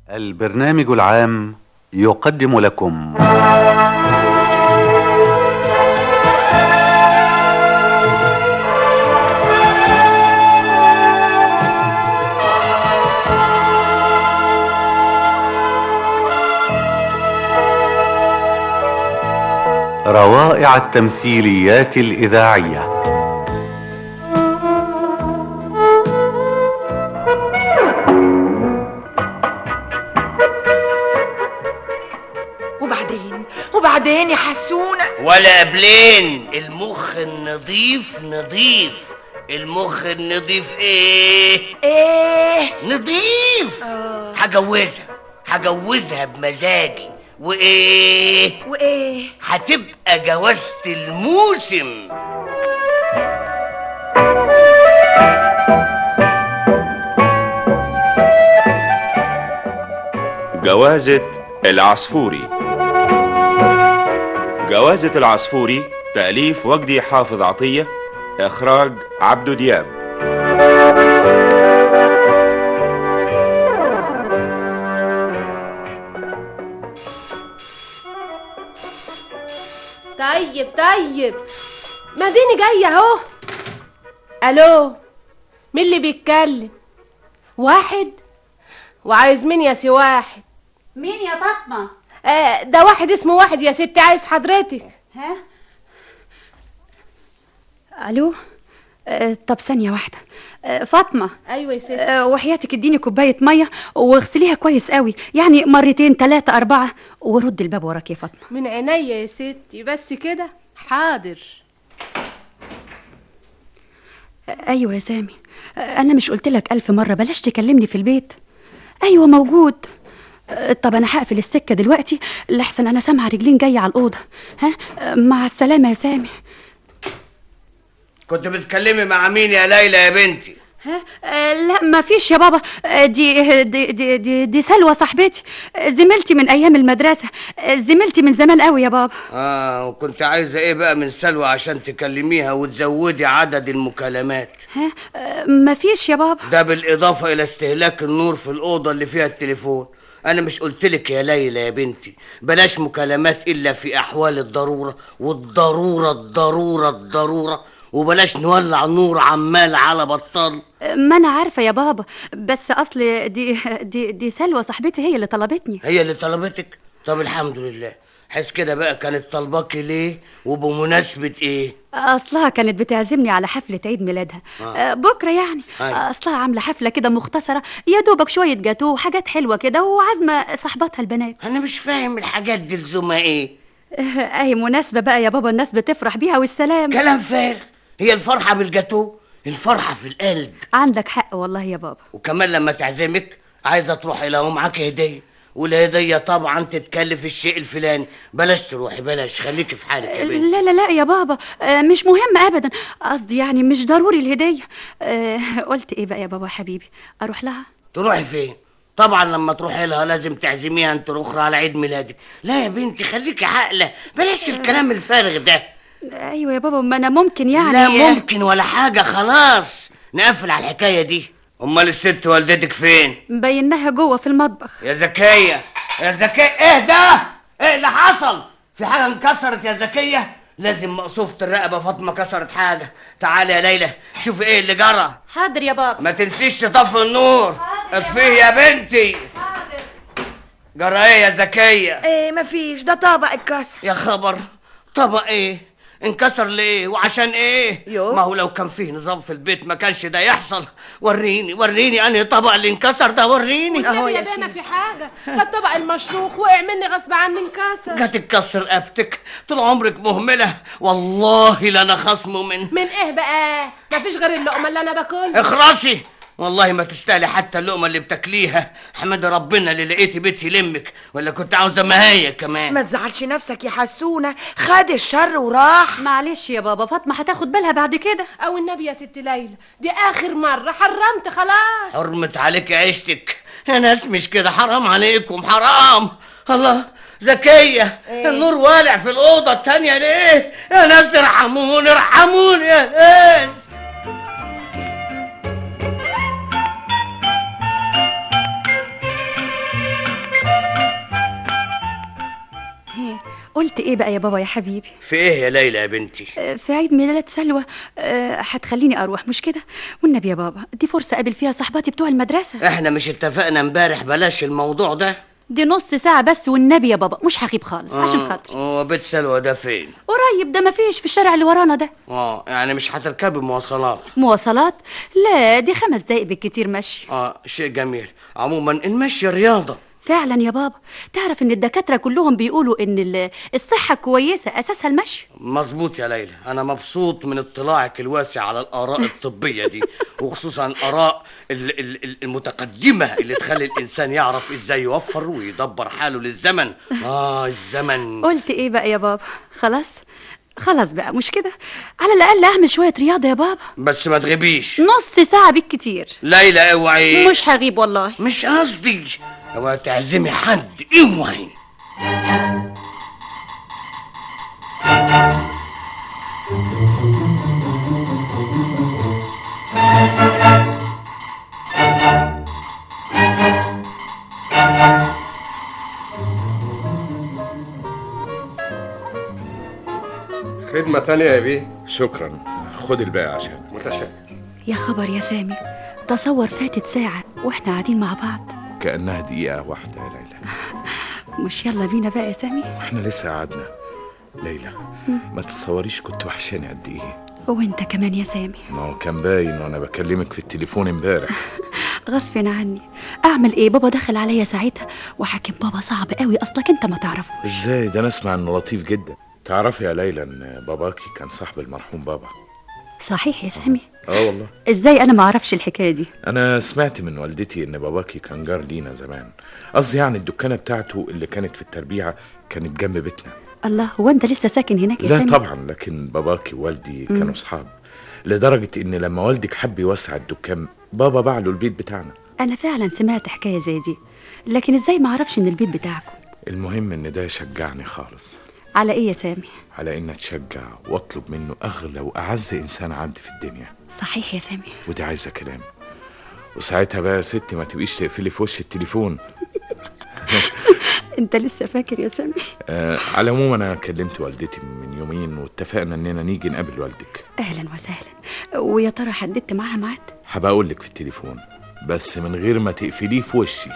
البرنامج العام يقدم لكم روائع التمثيليات الإذاعية. وبعدين يا حسونة ولا قبلين. المخ النظيف نظيف. المخ النظيف ايه نظيف. هجوزها بمزاجي وايه هتبقى جوازة الموسم. جوازة العصفوري. جوازة العصفوري تأليف وجدي حافظ عطية، إخراج عبدو دياب. طيب ما ديني جاية اهو. الو، مين اللي بيتكلم؟ واحد؟ وعايز مين يا سي واحد؟ مين يا فاطمة؟ ده واحد اسمه واحد يا ستي، عايز حضرتك. ها؟ الو. طب ثانية واحدة. فاطمة. ايوه يا ستي. وحياتك اديني كوباية مية واغسليها كويس قوي، يعني مرتين 3 4، ورد الباب وراك يا فاطمة. من عينيا يا ستي، بس كده حاضر. ايوه يا سامي، انا مش قلتلك 1000 مرة بلاش تكلمني في البيت؟ ايوه موجود. طب انا هقفل السكة دلوقتي لحسن انا سامعة رجلين جاية على الأوضة. ها، مع السلامة يا سامي. كنت بتكلمي مع مين يا ليلى يا بنتي؟ ها؟ لا ما فيش يا بابا. دي سلوى صاحبتي، زميلتي من ايام المدرسة، زميلتي من زمان قوي يا بابا. وكنت عايزة ايه بقى من سلوى عشان تكلميها وتزودي عدد المكالمات؟ ها؟ ما فيش يا بابا. ده بالاضافة الى استهلاك النور في الأوضة اللي فيها التليفون. انا مش قلتلك يا ليلى يا بنتي بلاش مكالمات الا في احوال الضرورة، والضرورة وبلاش نولع نور عمال على بطال. ما انا عارفة يا بابا، بس اصل دي سلوى صاحبتي هي اللي طلبتني. هي اللي طلبتك؟ طب الحمد لله. حس كده بقى، كانت طلباكي ليه وبمناسبة ايه؟ اصلها كانت بتعزمني على حفلة عيد ميلادها بكرة يعني. اصلها عاملة حفلة كده مختصرة، يا دوبك شوية جاتوه وحاجات حلوة كده، وعازمة صاحباتها البنات. انا مش فاهم الحاجات دي لزومها ايه؟ اهي مناسبة بقى يا بابا، الناس بتفرح بيها والسلام. كلام فارغ. هي الفرحة بالجاتوه؟ الفرحة في القلب. عندك حق والله يا بابا. وكمان لما تعزمك عايزة تروحي لو معاك هدية، والهدية طبعا تتكلف الشيء الفلاني. بلاش تروحي، بلاش، خليكي في حالك يا بنتي. لا يا بابا، مش مهم ابدا. قصدي يعني مش ضروري الهدية. قلت ايه بقى يا بابا حبيبي؟ اروح لها؟ تروحي فين؟ طبعا لما تروحي لها لازم تعزميها انت الاخرى على عيد ميلادك. لا يا بنتي خليكي عاقلة، بلاش الكلام الفارغ ده. ايوه يا بابا، ما انا ممكن يعني. لا ممكن ولا حاجة، خلاص نقفل على الحكاية دي. امال الست والدتك فين؟ مبيناها جوه في المطبخ. يا زكية ايه ده؟ ايه اللي حصل؟ في حاجة انكسرت يا زكية؟ لازم مقصوفة الرقبة فاطمة كسرت حاجة. تعالي يا ليلى شوفي ايه اللي جرى. حاضر يا بابا. ما تنسيش تطفي النور. اطفيه يا بنتي. حاضر. جرى ايه يا زكية؟ ايه مفيش، ده طبق اتكسر. يا خبر، طبق ايه؟ انكسر ليه وعشان ايه؟ ما هو لو كان فيه نظام في البيت ما كانش ده يحصل. وريني انهي طبق اللي انكسر ده، وريني. اهو يا بيه، ما في حاجه، ده الطبق المشروخ وقع مني غصب عني انكسر. جات تكسر رقبتك؟ طول عمرك مهمله والله لا انا خصمه من ايه بقى؟ ما فيش غير اللقمه اللي انا باكلها. اخرسي، والله ما تستاهلي حتى اللقمه اللي بتاكليها. حمد ربنا اللي لقيتي بيت يلمك، ولا كنت عاوزه مهايه كمان. ما تزعلش نفسك يا حسونه، خد الشر وراح. معلش يا بابا، فاطمه هتاخد بالها بعد كده. او النبي يا ست ليلى، دي اخر مره، حرمت خلاص. حرمت عليك عيشتك يا ناس، مش كده؟ حرام عليكم، حرام. الله زكية، النور والع في الأوضة التانية ليه؟ يا ناس ارحموني يا ناس. قلت ايه بقى يا بابا يا حبيبي؟ في ايه يا ليلى يا بنتي؟ في عيد ميلاد سلوى. هتخليني اروح مش كده؟ والنبي يا بابا دي فرصة اقابل فيها صحباتي بتوع المدرسة. احنا مش اتفقنا امبارح بلاش الموضوع ده؟ دي نص ساعة بس والنبي يا بابا مش هغيب خالص عشان خاطري. وبيت سلوى ده فين؟ قريب ده، مفيش في الشارع اللي ورانا ده. يعني مش هتركبي مواصلات؟ مواصلات؟ لا دي 5 دقايق بالكتير مشي. شيء جميل. عموما المشي رياضة فعلا يا بابا. تعرف ان الدكاترة كلهم بيقولوا ان الصحة كويسة اساسها المشي. مظبوط يا ليلى. انا مبسوط من اطلاعك الواسع على الاراء الطبية دي وخصوصا الاراء المتقدمة اللي تخلي الانسان يعرف ازاي يوفر ويدبر حاله للزمن. الزمن. قلت ايه بقى يا بابا؟ خلاص بقى مش كده؟ على الاقل اعمل شوية رياضة يا بابا. بس ما تغيبيش. نص ساعة بالكتير. ليلى اوعي. مش هغيب والله. مش قصدي. اوعي تعزمي حد. اوعي. خدمة تانية يا بيه؟ شكرا، خد الباقي عشان. متشكر. يا خبر يا سامي، تصور فاتت ساعة واحنا قاعدين مع بعض كأنها دقيقة واحدة يا ليلى. مش يلا بينا بقى يا سامي؟ احنا لسه قعدنا. ليلى ما تتصوريش كنت وحشاني قد ايه. وانت كمان يا سامي. ما هو كان باين وانا بكلمك في التليفون امبارح. غصب عني. اعمل ايه؟ بابا دخل عليا ساعتها وحكم بابا صعب قوي اصلك انت ما تعرفه. ازاي ده؟ انا اسمع انه لطيف جدا. تعرفي يا ليلى ان باباكي كان صاحب المرحوم بابا؟ صحيح يا سامي؟ والله. ازاي انا ما اعرفش الحكايه دي؟ انا سمعت من والدتي ان باباكي كان جار لينا زمان. قصدي يعني الدكانه بتاعته اللي كانت في التربيعه كانت جنب بيتنا. الله، هو انت لسه ساكن هناك يا سامي؟ لا طبعا، لكن باباكي ووالدي كانوا اصحاب لدرجه ان لما والدك حب يوسع الدكان بابا باع له البيت بتاعنا. انا فعلا سمعت حكايه زي دي، لكن ازاي ما اعرفش ان البيت بتاعكم؟ المهم ان ده شجعني خالص. على ايه يا سامي؟ على ان اتشجع واطلب منه اغلى واعز انسان عندي في الدنيا. صحيح يا سامي؟ ودي عايزه كلام. وساعتها بقى يا ستي ما تبقيش تقفلي في وش التليفون. انت لسه فاكر يا سامي؟ على العموم انا كلمت والدتي من يومين واتفقنا اننا نيجي نقابل والدك. اهلا وسهلا. ويا ترى حددت معاها ميعاد؟ هبقى اقول لك في التليفون بس من غير ما تقفليه في وشي.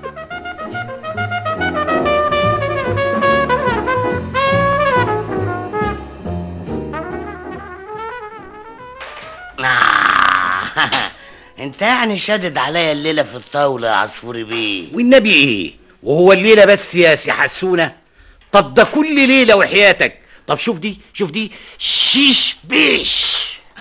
انت يعني شادد عليا الليله في الطاوله يا عصفوري بيه. والنبي ايه؟ وهو الليله بس يا سي حسونه؟ طب ده كل ليله وحياتك. طب شوف دي شيش بيش.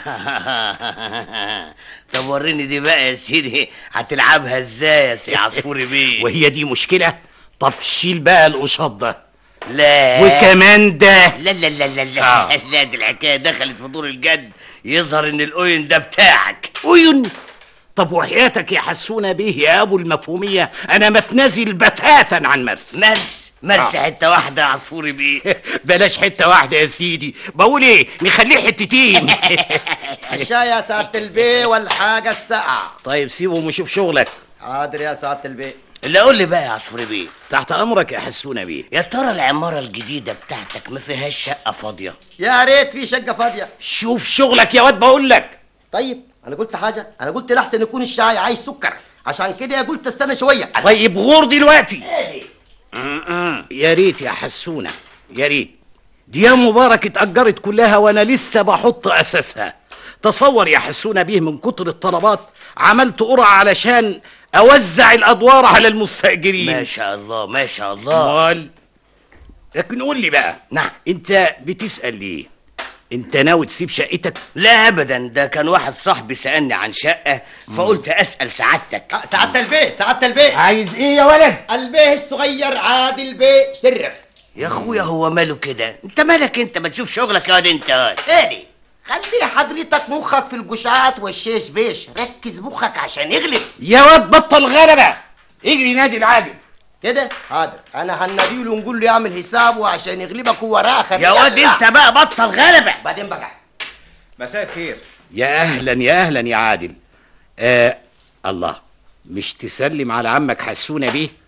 طب وريني دي بقى يا سيدي هتلعبها ازاي يا سي عصفوري بيه؟ وهي دي مشكله؟ طب شيل بقى القشاط ده. لا وكمان ده. لا لا لا لا لا, لا دي الحكايه دخلت في دور الجد. يظهر ان الاوين ده بتاعك. اوين؟ طب وحياتك يا حسونه بيه يا ابو المفهوميه انا متنازل بتاتا عن مرس حته واحده يا عصفوري بيه. بلاش حته واحده يا سيدي. بقول ايه، نخليه حتتين. الشاي يا سعاده البيه والحاجه الساقعه. طيب سيبهم وشوف شغلك. حاضر يا سعاده البيه. اللي قول لي بقى يا عصفوري بيه. تحت امرك يا حسونه بيه. يا ترى العماره الجديده بتاعتك ما فيهاش شقه فاضيه؟ يا ريت في شقه فاضيه. شوف شغلك يا واد بقول لك. طيب انا قلت حاجه؟ انا قلت لحسن يكون الشاي عايز سكر، عشان كده قلت استنى شويه. طيب غور دلوقتي. يا ريت يا حسونه يا ريت. دي يا مبارك اتأجرت كلها وانا لسه بحط اساسها. تصور يا حسونه بيه من كتر الطلبات عملت قرعه علشان اوزع الادوار على المستاجرين. ما شاء الله ما شاء الله. لكن قول لي بقى. نعم. انت بتسأل ليه؟ انت ناوي تسيب شقتك؟ لا ابدا، ده كان واحد صاحبي سألني عن شقة فقلت اسأل سعادتك. سعادة البيه عايز ايه يا ولد؟ البيه الصغير عادل بيه شرف. يا اخويا هو ماله كده؟ انت مالك انت؟ ما تشوف شغلك يا واد انت. ايه خلي حضرتك مخك في الجشعات والشيش بيش. ركز مخك عشان يغلب. يا واد بطل غلبة. اجري نادي العادل كده. حاضر انا هناديله ونقول له يعمل حسابه عشان يغلبك هو راخر. يا واد انت بقى بطل غلبة. بعدين بقى. مساء الخير. يا اهلا يا عادل. الله، مش تسلم على عمك حسونه بيه؟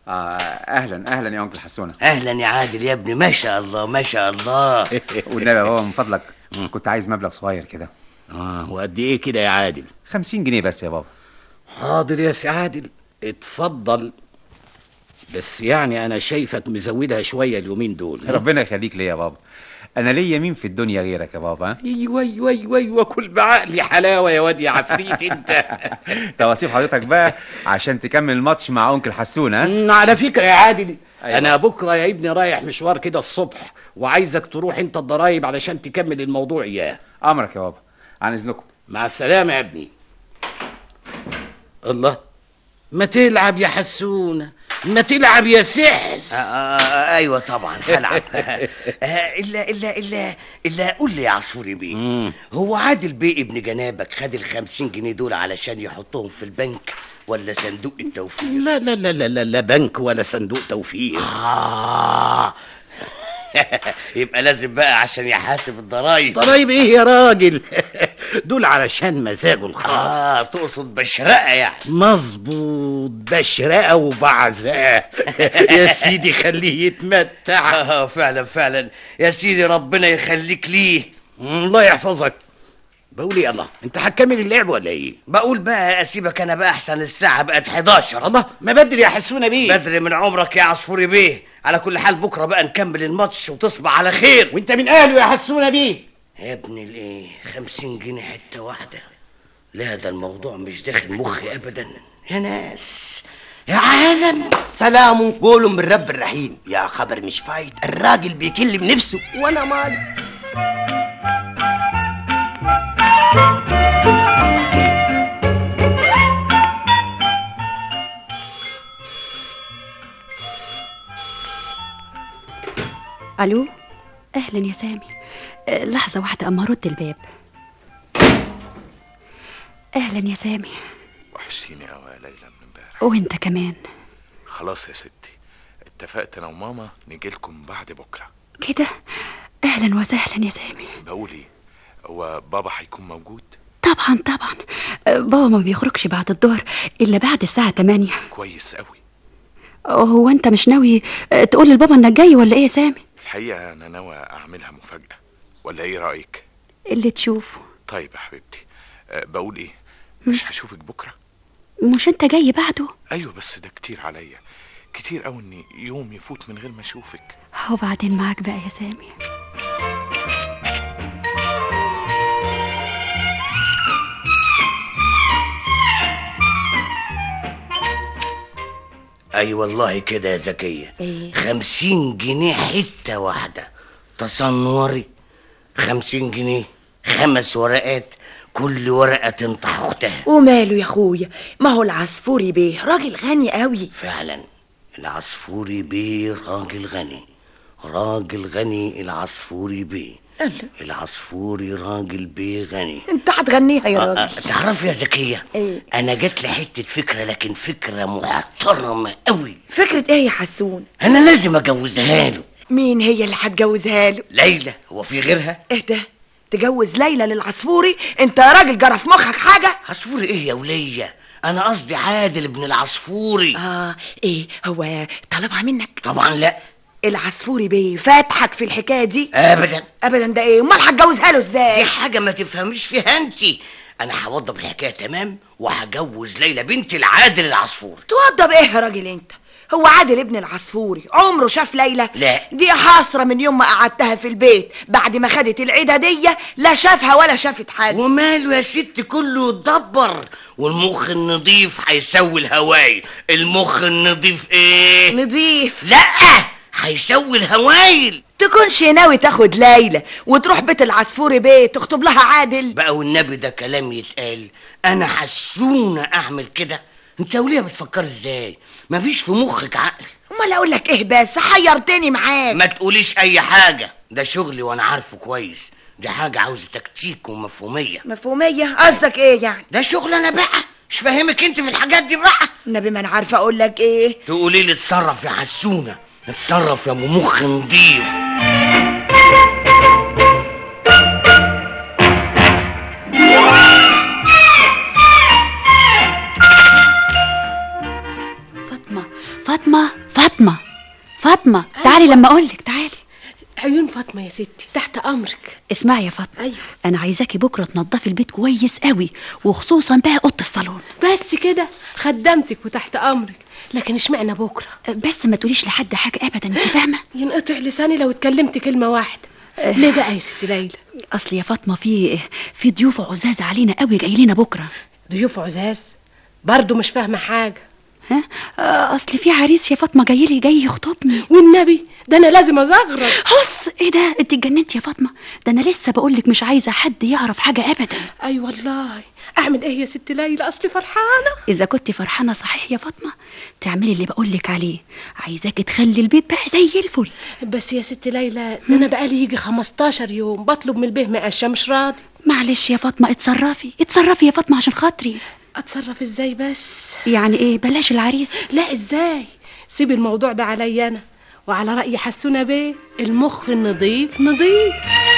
اهلا اهلا يا انكل حسونه. اهلا يا عادل يا ابني، ما شاء الله ما شاء الله. والنبي يا بابا من فضلك كنت عايز مبلغ صغير كده. وقد ايه كده يا عادل؟ 50 جنيه بس يا بابا. حاضر يا سي عادل، اتفضل. بس يعني انا شايفك مزودها شويه اليومين دول. ربنا يخليك ليا يا بابا، انا ليا مين في الدنيا غيرك يا بابا؟ ايوه كل بعقلي حلاوه يا واد يا عفريت انت. تواسيب حضرتك بقى عشان تكمل الماتش مع انكل حسونه. على فكره يا عادل، أيوة. انا بكره يا ابني رايح مشوار كده الصبح، وعايزك تروح انت الضرايب علشان تكمل الموضوع اياه. امرك يا بابا، عن اذنكم. مع السلامه يا ابني. الله، ما تلعب يا حسونه، ما تلعب يا سحس. ايوه طبعا هلعب. الا قول لي يا عصفوري بيه، هو عادل بيه ابن جنابك خد ال50 جنيه دول علشان يحطهم في البنك ولا صندوق التوفير؟ لا لا لا لا لا بنك ولا صندوق توفير. يبقى لازم بقى عشان يحاسب الضرايب. ضرايب ايه يا راجل؟ دول علشان مزاجه الخاص. تقصد بشرقه يعني؟ مظبوط، بشرقه وبعزاه. يا سيدي خليه يتمتع. فعلا يا سيدي، ربنا يخليك ليه. الله يحفظك. بقول ايه، الله انت هتكمل اللعب ولا ايه؟ بقول بقى اسيبك انا بقى، احسن الساعه بقت 11. الله، ما بدري يا حسونه بيه. بدري من عمرك يا عصفوري بيه. على كل حال بكره بقى نكمل الماتش وتصبح على خير. وانت من اهله يا حسونه بيه. يا ابني الايه، 50 جنيه حته واحده؟ لا ده الموضوع مش داخل مخي ابدا يا ناس يا عالم. سلام قولوا من رب الرحيم. يا خبر مش فايد، الراجل بيكلم نفسه وانا مالي. الو، اهلا يا سامي. لحظه واحده اما ارد الباب. اهلا يا سامي. وحشتيني قوي يا ليلى من امبارح. وانت كمان. خلاص يا ستي، اتفقت انا وماما نجيلكم بعد بكره كده. اهلا وسهلا يا سامي. بقول ايه، هو بابا هيكون موجود؟ طبعا بابا ما بيخرجش بعد الظهر الا بعد الساعه 8. كويس قوي. هو انت مش ناوي تقول لبابا انك جاي ولا ايه يا سامي؟ الحقيقه انا ناوي اعملها مفاجاه، ولا ايه رايك؟ اللي تشوفه. طيب يا حبيبتي، بقول ايه، مش هشوفك بكره؟ مش انت جاي بعده؟ ايوه بس ده كتير عليا، كتير قوي ان يوم يفوت من غير ما اشوفك. وبعدين معاك بقى يا سامي. اي والله كده يا زكيه. 50 جنيه حته واحده، تصنوري 50 جنيه 5 ورقات، كل ورقه تنطح اختها. وماله يا اخويا، ما هو العصفوري بيه راجل غني قوي. فعلا العصفوري بيه راجل غني، راجل غني العصفوري بيه. العصفوري راجل بيه غني. انت هتغنيها يا راجل. تعرف يا زكيه، ايه؟ انا جات لي حته فكره، لكن فكره محترمه قوي. فكره ايه يا حسون؟ انا لازم اجوزها له. مين هي اللي هتجوزها له؟ ليلى. هو في غيرها؟ ايه ده، تجوز ليلى للعصفوري؟ انت يا راجل جرى في مخك حاجه؟ عصفوري ايه يا وليه، انا قصدي عادل ابن العصفوري. ايه هو طلبها منك؟ طبعا لا. العصفوري بيه فاتحك في الحكايه دي؟ ابدا. ده ايه، امال هتجوزها له ازاي؟ دي حاجه ما تفهميش فيها انت. انا هوضب الحكايه تمام وهجوز ليلى بنت العادل العصفوري. توضب ايه يا راجل انت؟ هو عادل ابن العصفوري عمره شاف ليلى؟ لا. دي حسره من يوم ما قعدتها في البيت بعد ما خدت العيده دي، لا شافها ولا شافت حاجه. وماله يا ست، كله يتدبر، والمخ النظيف هيسوي الهوايل. المخ النظيف ايه؟ نظيف؟ لا، هيسوي الهوايل. تكونش ناوي تاخد ليلى وتروح بيت العصفوري بيه تخطب لها عادل بقى؟ والنبي ده كلام يتقال؟ انا حسونه اعمل كده؟ انت وليه بتفكر ازاي؟ مفيش في مخك عقل. امال اقول لك ايه بس، حيرتني معاك. ما تقوليش اي حاجه، ده شغلي وانا عارفه كويس. دي حاجه عاوزه تكتيك ومفهوميه. مفهوميه؟ قصدك ايه يعني؟ ده شغل انا بقى، مش فاهمك انت في الحاجات دي بقى. النبي ما انا عارفه اقول لك ايه. تقولي لي اتصرف يا حسونه، اتصرف يا ابو مخ نضيف. فاطمه فاطمه تعالي لما اقولك تعالي. عيون فاطمه يا ستي تحت امرك. اسمعي يا فاطمه. أيوة. انا عايزاكي بكره تنظفي البيت كويس قوي، وخصوصا بقى اوضه الصالون. بس كده خدمتك وتحت امرك، لكن اشمعنى بكره؟ بس ما تقوليش لحد حاجه ابدا، انت فاهمه؟ ينقطع لساني لو اتكلمت كلمه واحده. ليه بقى يا ست ليلى؟ اصل يا فاطمه في ضيوف عزاز علينا قوي جاي لنا بكره. ضيوف عزاز؟ برضو مش فاهمه حاجه. ها؟ اصل في عريس يا فاطمه جاي يخطبني. والنبي ده انا لازم ازغرط. هص ايه ده؟ انت اتجننتي يا فاطمه، ده انا لسه بقولك مش عايزه حد يعرف حاجه ابدا. اي والله. اعمل ايه يا ست ليلى؟ اصلي فرحانه. اذا كنت فرحانه صحيح يا فاطمه تعملي اللي بقولك عليه. عايزاكي تخلي البيت بقى زي الفل. بس يا ست ليلى ده انا بقالي يجي 15 يوم بطلب من البيه مقشه مش راضي. معلش يا فاطمه اتصرفي يا فاطمه عشان خاطري. اتصرف ازاي بس؟ يعني ايه؟ بلاش العريس. لا ازاي؟ سيب الموضوع ده عليا انا، وعلى رأي حسونة بيه المخ النظيف نظيف.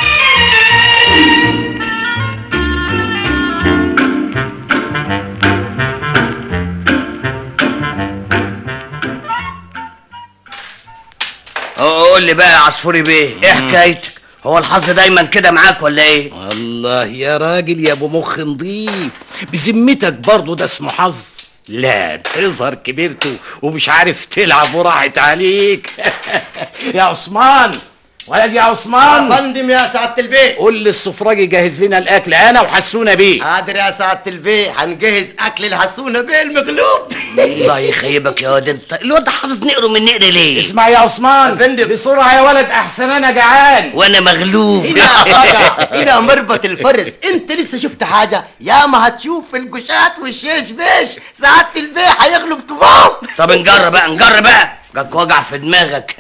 قول لي بقى يا عصفوري بيه، ايه حكايتك؟ هو الحظ دايما كده معاك ولا ايه؟ والله يا راجل يا ابو مخ نضيف، بذمتك برضه ده اسمه حظ؟ لا تظهر كبرته ومش عارف تلعب وراحت عليك. يا عثمان، ولد يا عثمان. يا فندم يا سعادة البيه. قول للسفراجي جهز لنا الاكل انا وحسونا بيه. حاضر يا سعادة البيه، هنجهز اكل الحسونة بيه المغلوب. الله يخيبك يا واد انت، الواد حاطط نقره من نقر ليه؟ اسمع يا عثمان فندم بسرعه يا ولد احسن انا جعان وانا مغلوب. هنا مربط الفرس، انت لسه شفت حاجه؟ يا ما هتشوف الجشات والشيش بيش، سعادة البيه هيغلب تمام. طب نجر بقى جاك وجع في دماغك.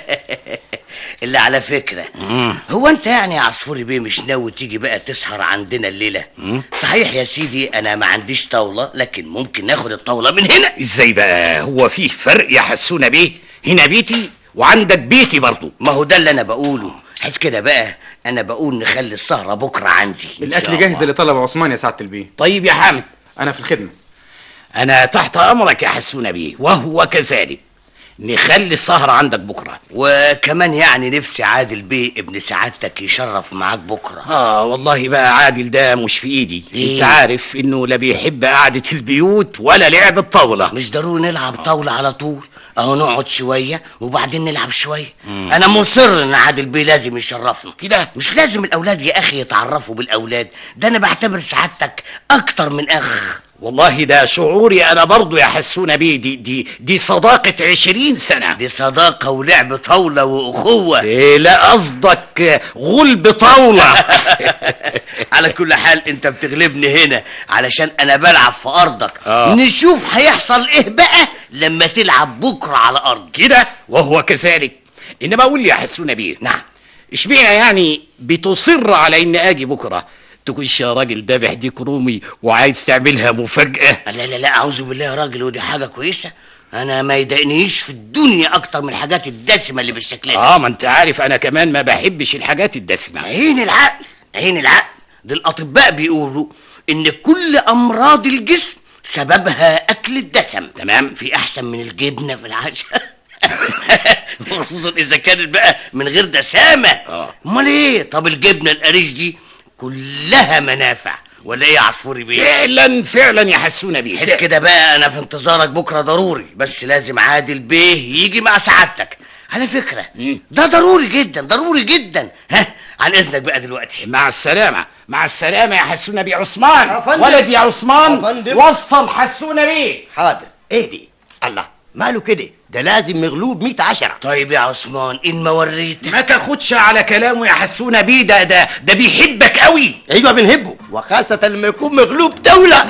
اللي على فكرة هو انت يعني يا عصفوري بيه مش ناوي تيجي بقى تسهر عندنا الليلة؟ صحيح يا سيدي انا ما عنديش طاولة، لكن ممكن ناخد الطاولة من هنا. ازاي بقى؟ هو فيه فرق يا حسونا بيه؟ هنا بيتي وعندك بيتي برضو. ما هو ده اللي انا بقوله، حيث كده بقى انا بقول نخلي السهرة بكرة عندي. الاكل جاهز اللي طلبه عثمان يا سعادة البيه. طيب يا حامد انا في الخدمة. انا تحت امرك يا حسونا بيه، وهو كذلك. نخلي السهرة عندك بكرة. وكمان يعني نفسي عادل بيه ابن سعادتك يشرف معاك بكرة. والله بقى عادل ده مش في ايدي. انت عارف انه لا بيحب قعدة البيوت ولا لعب الطاولة. مش ضروري نلعب طاولة على طول، اهو نقعد شوية وبعدين نلعب شوية. انا مصر ان عادل بيه لازم يشرفنا كده. مش لازم الاولاد يا اخي يتعرفوا بالاولاد، ده انا بعتبر سعادتك اكتر من اخ. والله ده شعوري انا برضو يا حسونا بيه. دي صداقة 20 سنة. دي صداقة ولعب طاولة واخوة. إيه لا قصدك غلب طاولة. على كل حال انت بتغلبني هنا علشان انا بلعب في ارضك. نشوف هيحصل ايه بقى لما تلعب بكرة على ارض كده. وهو كذلك. انما قول لي يا حسونا بيه، نعم، اشمعنى يعني بتصر على ان اجي بكرة؟ تكونش يا راجل دابح ديك رومي وعايز تعملها مفاجأة؟ لا اعوذ بالله يا راجل، ودي حاجة كويسة. انا ما يضايقنيش في الدنيا اكتر من الحاجات الدسمة اللي بالشكل ده. ما انت عارف انا كمان ما بحبش الحاجات الدسمة. عين العقل دي الاطباء بيقولوا ان كل امراض الجسم سببها اكل الدسم. تمام. في احسن من الجبنة في العشاء. خصوصا اذا كانت بقى من غير دسامة. امال ايه؟ طب الجبنة القريش دي كلها منافع، ولا ايه يا عصفوري بيه؟ فعلا يا حسونا بيه. حس كده بقى انا في انتظارك بكره ضروري، بس لازم عادل بيه يجي مع سعادتك. على فكرة ده ضروري جدا. ها عن اذنك بقى دلوقتي. مع السلامة يا حسونا بيه. عثمان ولد يا عثمان وصل حسونا بيه. حاضر. ايه دي؟ الله ماله كده؟ ده لازم مغلوب 100 10. طيب يا عثمان ان ما وريتك ما تاخدش على كلامه يا حسونا بيه. ده بيحبك قوي. ايوه بنحبه، وخاصة لما يكون مغلوب دولة.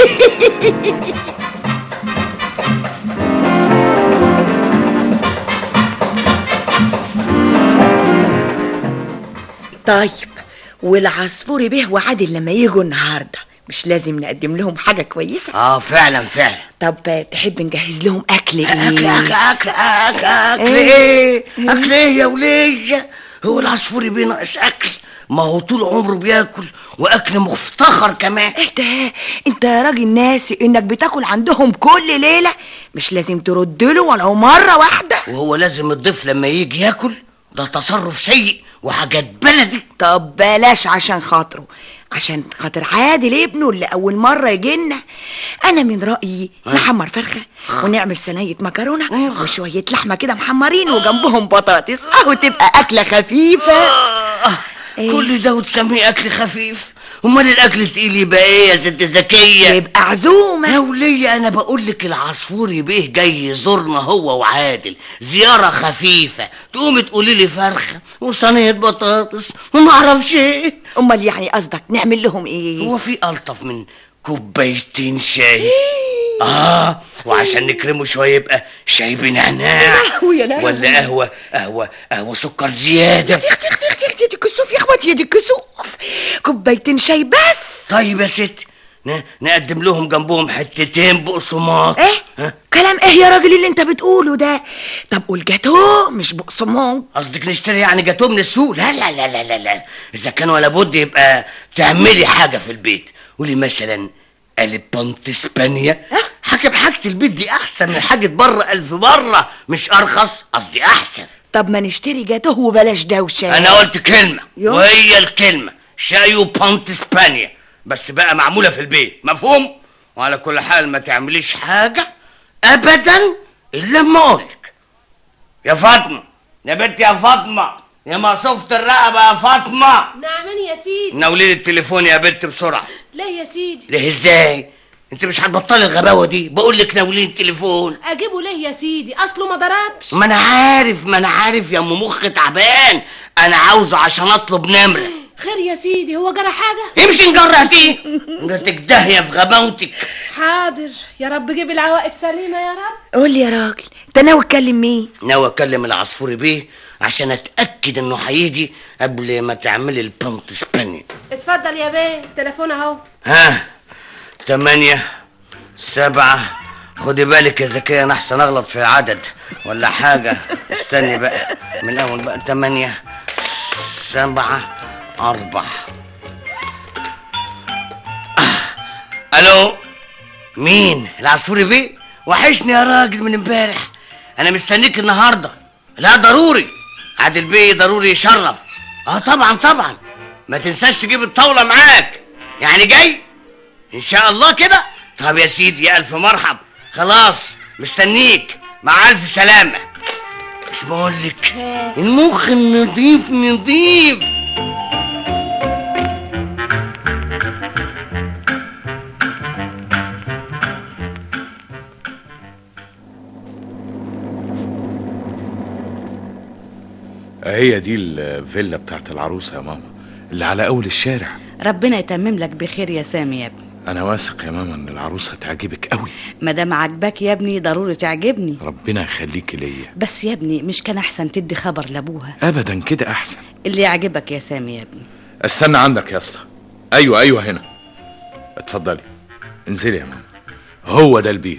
طيب والعصفوري بيه وعادل لما يجوا النهارده مش لازم نقدم لهم حاجة كويسة؟ فعلا. طب تحب نجهز لهم اكل ايه؟ اكل ايه يا وليه؟ هو العصفوري بيه ناقص اكل؟ ما هو طول عمره بياكل واكل مفتخر كمان. ايه انت يا راجل ناسي انك بتاكل عندهم كل ليله؟ مش لازم ترد له ولو مره واحده. وهو لازم الضيف لما يجي ياكل؟ ده تصرف سيء وحاجات بلدي. طب بلاش عشان خاطره، عشان خاطر عادل ابنه اللي اول مره يجينا. انا من رايي نحمر فرخه ونعمل صينيه مكرونه وشويه لحمه كده محمرين وجنبهم بطاطس، اهو تبقى اكله خفيفه. كل ده وتسميه اكل خفيف؟ امال الاكل تقيل يبقى ايه يا ست زكيه؟ يبقى عزومه. يا وليه انا بقول لك العصفوري بيه جاي يزورنا هو وعادل، زياره خفيفه، تقومي تقولي لي فرخه وصينيه بطاطس وما اعرفش ايه. امال يعني قصدك نعمل لهم ايه؟ هو في الطف من كوبايتين شاي؟ وعشان نكرمه شويه يبقى شاي بنعناع ولا قهوه سكر زياده. يا اختي دي كسوف يا اخواتي، دي كسوف. كوبايتين شاي بس. طيب يا ست نقدم لهم جنبهم حتتين بقسماط. ايه كلام ايه يا راجل اللي انت بتقوله ده؟ طب قول جاتوه مش بقسماط. قصدك نشتري يعني جاتوه من السوق؟ لا لا لا لا لا، اذا كان ولا بد يبقى تعملي حاجه في البيت. قولي مثلا قالب بنط اسبانيا. حاجة البيت دي احسن من حاجة بره 1000 مرة، مش ارخص، قصدي احسن. طب ما نشتري جاتوه وبلاش دوشه. انا قلت كلمة وهي الكلمة شاي وبنط اسبانيا، بس بقى معمولة في البيت، مفهوم؟ وعلى كل حال ما تعمليش حاجة ابدا الا لما اقولك. يا فاطمة يا بنت يا فاطمة يا مصوفة الرقبة يا فاطمة. نعمل يا سيدي. ناولي لي التليفون يا بنت بسرعة. لا يا سيدي. ليه ازاي؟ انت مش هتبطلي الغباوه دي، بقول لك ناولين التليفون. اجيبه ليه يا سيدي؟ اصله ما ضربش. ما انا عارف يا ام مخ تعبان، انا عاوزه عشان اطلب نمره. خير يا سيدي، هو جرى حاجه؟ امشي نجرهتيه جاتك داهيه في غباوتك. حاضر يا رب، جيب العواقب سليمه يا رب. قول لي يا راجل، انت ناوي تكلم مين؟ ناوي اكلم العصفوري بيه عشان اتاكد انه هيجي قبل ما تعملي البنط اسبانيا. اتفضل يا بيه، التليفون اهو. 8 7. خدي بالك يا زكية، انا احسن اغلط في العدد ولا حاجة. استني بقى من اول بقى. 8 7 4. الو مين؟ العصفوري بيه؟ وحشني يا راجل من امبارح، انا مستنيك النهارده. لا ضروري، عادل بيه ضروري يشرف. طبعا ما تنساش تجيب الطاولة معاك. يعني جاي ان شاء الله كده؟ طب يا سيدي يا الف مرحب، خلاص مستنيك، مع الف سلامة. مش بقولك المخ نضيف. هي دي الفيلا بتاعت العروسة يا ماما اللي على اول الشارع. ربنا يتمم لك بخير يا سامي يا ابني. انا واثق يا ماما ان العروسة تعجبك قوي. مادام عجبك يا ابني ضروري تعجبني. ربنا يخليكي ليا. بس يا ابني مش كان احسن تدي خبر لابوها؟ ابدا كده احسن. اللي يعجبك يا سامي يا ابني. استنى عندك يا اسطى. ايوه هنا. اتفضلي انزلي يا ماما، هو ده البيت.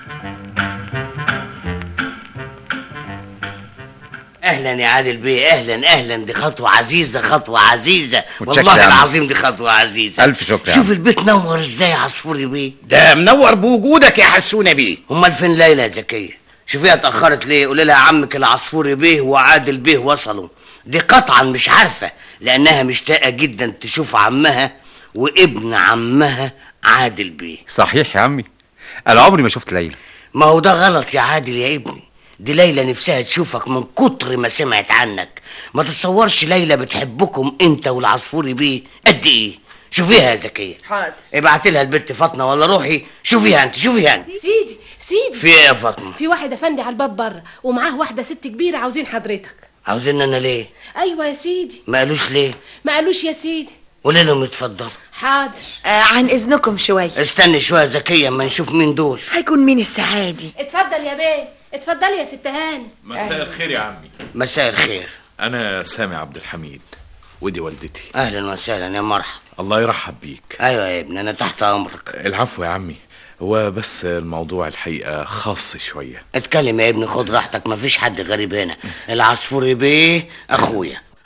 اهلا يا عادل بيه، اهلا. دي خطوه عزيزه والله العظيم، دي خطوه عزيزه. الف شكر. شوف البيت نور ازاي يا عصفوري بيه. ده منور بوجودك يا حسونه بيه. امال فين ليلى يا زكيه؟ شوفيها اتاخرت ليه؟ قولي لها عمك العصفوري بيه وعادل بيه وصلوا. دي قطعا مش عارفه، لانها مشتاقه جدا تشوف عمها وابن عمها عادل بيه. صحيح يا عمي، انا عمري ما شفت ليلى. ما هو ده غلط يا عادل يا ابني، دي ليلى نفسها تشوفك من كتر ما سمعت عنك. ما تتصورش ليلى بتحبكم انت والعصفوري بيه قد ايه. شوفيها يا زكيه. حاضر. ابعت لها البت فاطمه ولا روحي شوفيها انت. سيدي في ايه يا فاطمه؟ في واحد افندي على الباب بره ومعاه واحده ست كبيره عاوزين حضرتك. عاوزين انا ليه؟ ايوه يا سيدي. ما قالوش ليه؟ ما قالوش يا سيدي. قولي لهم يتفضلوا. حاضر. عن اذنكم شويه. استني شويه زكيه اما نشوف مين دول. هيكون مين الساعه دي؟ اتفضل يا بيه، اتفضلي يا ست هاني. مساء الخير يا عمي. مساء الخير. انا سامي عبد الحميد ودي والدتي. اهلا وسهلا يا مرحبا. الله يرحب بيك. ايوه يا ابني انا تحت امرك. العفو يا عمي، هو بس الموضوع الحقيقة خاص شوية. اتكلم يا ابني، خد راحتك، مفيش حد غريب هنا. العصفوري بيه اخويا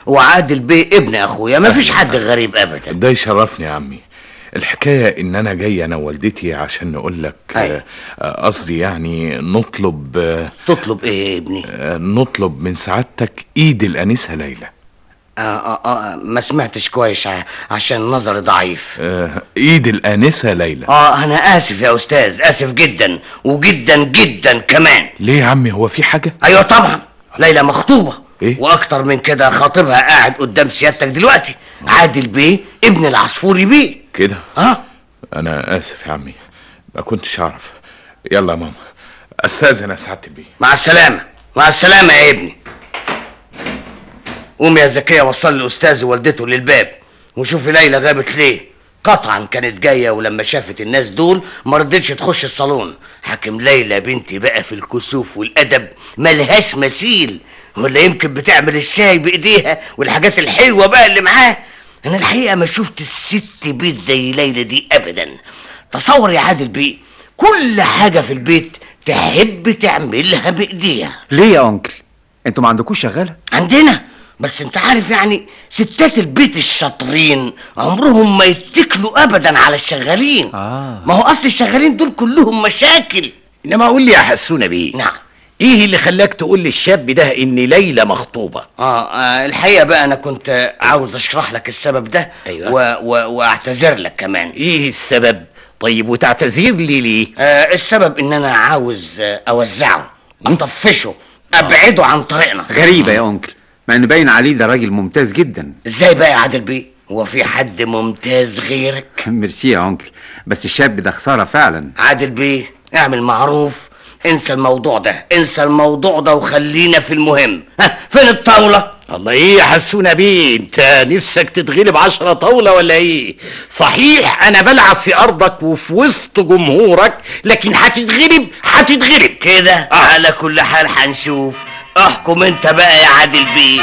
وعادل بيه ابن اخويا، ما فيش حد غريب ابدا. ده يشرفني يا عمي. الحكاية ان انا جاي انا ووالدتي عشان نقول لك قصدي يعني نطلب. تطلب ايه يا ابني؟ نطلب من سعادتك ايد الانسة ليلى. ما سمعتش كويس عشان نظري ضعيف. ايد الانسة ليلى. انا اسف يا استاذ، اسف جدا وجدا جدا كمان. ليه يا عمي، هو في حاجة؟ ايوه طبعا، ليلى مخطوبة. إيه؟ واكتر من كده خاطبها قاعد قدام سيادتك دلوقتي. عادل بيه ابن العصفوري بيه كده. انا اسف يا عمي، ما كنتش اعرف. يلا يا ماما، استاذن يا سعادة البيه. مع السلامة. مع السلامة يا ابني. قوم يا زكية وصل الاستاذ ووالدته للباب وشوفي ليلى غابت ليه. قطعا كانت جاية، ولما شافت الناس دول ما رضتش تخش الصالون. حاكم ليلى بنتي بقى في الكسوف والادب ملهاش مثيل، ولا يمكن بتعمل الشاي بايديها والحاجات الحلوة بقى اللي معاه. انا الحقيقة ما شفت الست بيت زي ليلى دي ابدا. تصور يا عادل بيه، كل حاجة في البيت تحب تعملها بايديها. ليه يا انكل؟ انتوا ما عندكوش شغالة؟ عندنا، بس انت عارف يعني ستات البيت الشاطرين عمرهم ما يتكلوا ابدا على الشغالين. ما هو اصل الشغالين دول كلهم مشاكل. انما قول لي يا حسونة بيه، نعم، ايه اللي خلاك تقول للشاب ده ان ليلى مخطوبة؟ الحقيقة بقى انا كنت عاوز اشرح لك السبب ده. أيوة. واعتذر لك كمان. ايه السبب؟ طيب وتعتذر لي ليه؟ السبب ان انا عاوز اوزعه، اطفشه، ابعده عن طريقنا. غريبة يا انكل، مع انه باين عليه ده راجل ممتاز جدا. ازاي بقى يا عادل بيه؟ هو في حد ممتاز غيرك؟ ميرسي يا انكل، بس الشاب ده خسارة فعلا. عادل بيه اعمل معروف، انسى الموضوع ده، انسى الموضوع ده وخلينا في المهم. فين الطاولة؟ الله، ايه يا حسونة بيه، انت نفسك تتغلب 10 طاولة ولا ايه؟ صحيح انا بلعب في ارضك وفي وسط جمهورك، لكن هتتغلب كده. على كل حال هنشوف. احكم انت بقى يا عادل بيه.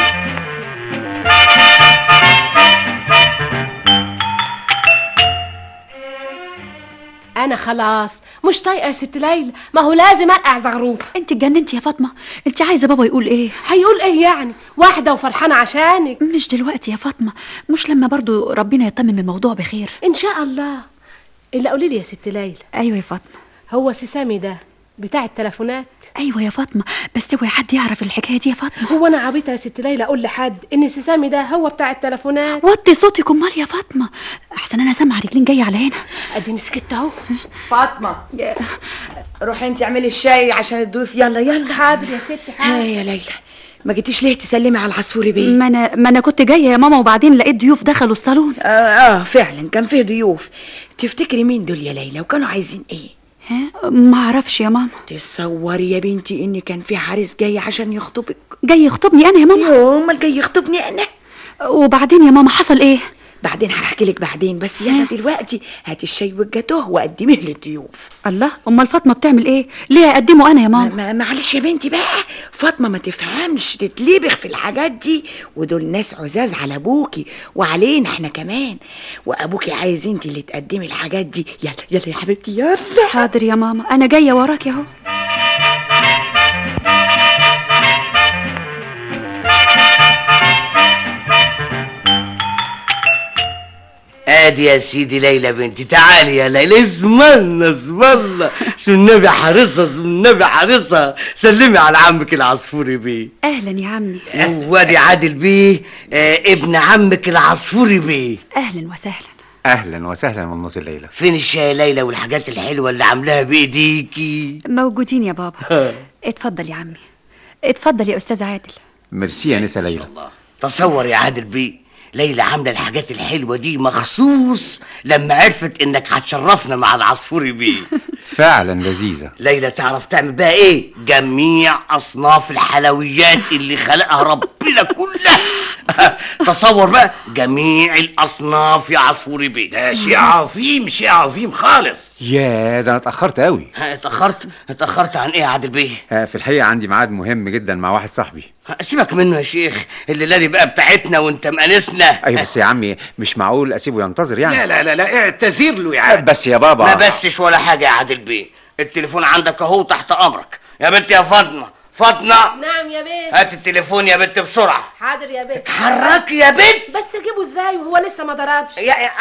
انا خلاص مش طايقه يا ست ليلى، ما هو لازم ارقع زغروط. انت اتجننتي يا فاطمه، انت عايزه بابا يقول ايه؟ هيقول ايه يعني؟ واحده وفرحانه عشانك. مش دلوقتي يا فاطمه، مش لما برضو ربنا يتمم الموضوع بخير ان شاء الله. الا قولي لي يا ست ليلى. ايوه يا فاطمه. هو سامي ده بتاع التليفونات؟ ايوه يا فاطمه، بس هو حد يعرف الحكايه دي يا فاطمه؟ هو انا عبيطه يا ست ليلى اقول لحد ان سامي ده هو بتاع التليفونات؟ وطي صوتك امال يا فاطمه، احسن انا سامعه رجلين جايه على هنا. اديني سكت اهو. فاطمه روحي انت اعملي الشاي عشان الضيوف. يلا. حاضر يا ست حاضر. يا ليلى، ما جيتيش ليه تسلمي على العصفوري بيه؟ ما انا كنت جايه يا ماما، وبعدين لقيت ضيوف دخلوا الصالون. فعلا كان فيه ضيوف. تفتكري مين دول يا ليلى وكانوا عايزين ايه؟ ما اعرفش يا ماما. تصوري يا بنتي ان كان في حارس جاي عشان يخطبك. جاي يخطبني انا يا ماما؟ امال جاي يخطبني انا. وبعدين يا ماما حصل ايه؟ بعدين هحكي لك بعدين، بس يلا دلوقتي هاتي الشاي والجاتوه وقدميه للضيوف. الله، امال فاطمه بتعمل ايه؟ ليه اقدمه انا يا ماما؟ معلش يا بنتي بقى، فاطمه ما تفهمش تتلبخ في الحاجات دي، ودول ناس عزاز على ابوكي وعلينا احنا كمان، وابوكي عايز انت اللي تقدمي الحاجات دي. يلا يا حبيبتي يلا. حاضر يا ماما، انا جايه وراك اهو. ادي يا سيدي ليلى بنتي، تعالي يا ليلى. اسم الله اسم النبي حارسها، اسم النبي حارسها. سلمي على عمك العصفوري بيه. اهلا يا عمي. وادي عادل بيه ابن عمك العصفوري بيه. اهلا وسهلا. اهلا وسهلا من مصر ليلى. فين الشاي ليلى والحاجات الحلوه اللي عاملاها بايديكي؟ موجودين يا بابا. اتفضل يا عمي، اتفضل يا استاذ عادل. ميرسي يا نسا ليلى. تصور يا عادل بيه، ليلى عامله الحاجات الحلوه دي مخصوص لما عرفت انك هتشرفنا مع العصفوري بيه. فعلا لذيذه. ليلى تعرف تعمل بقى ايه؟ جميع اصناف الحلويات اللي خلقها ربنا كلها. تصور بقى جميع الاصناف يا عصفوري بيه. ده شيء عظيم، شيء عظيم خالص. يا ده انا اتاخرت قوي. اتاخرت عن ايه يا عادل بيه؟ في الحقيقه عندي ميعاد مهم جدا مع واحد صاحبي. سيبك منه يا شيخ، الليله دي بقى بتاعتنا وانت مأنسنا. ايوه بس يا عمي مش معقول اسيبه ينتظر يعني. لا اعتذر له يا عم. بس يا بابا. ما بسش ولا حاجه يا عادل بيه، التليفون عندك اهو تحت امرك. يا بنت يا فاطمه. نعم يا بيه. هات التليفون يا بنت بسرعه. حاضر يا بيه. اتحركي يا بنت. بس اجيبه ازاي وهو لسه ما ضربش؟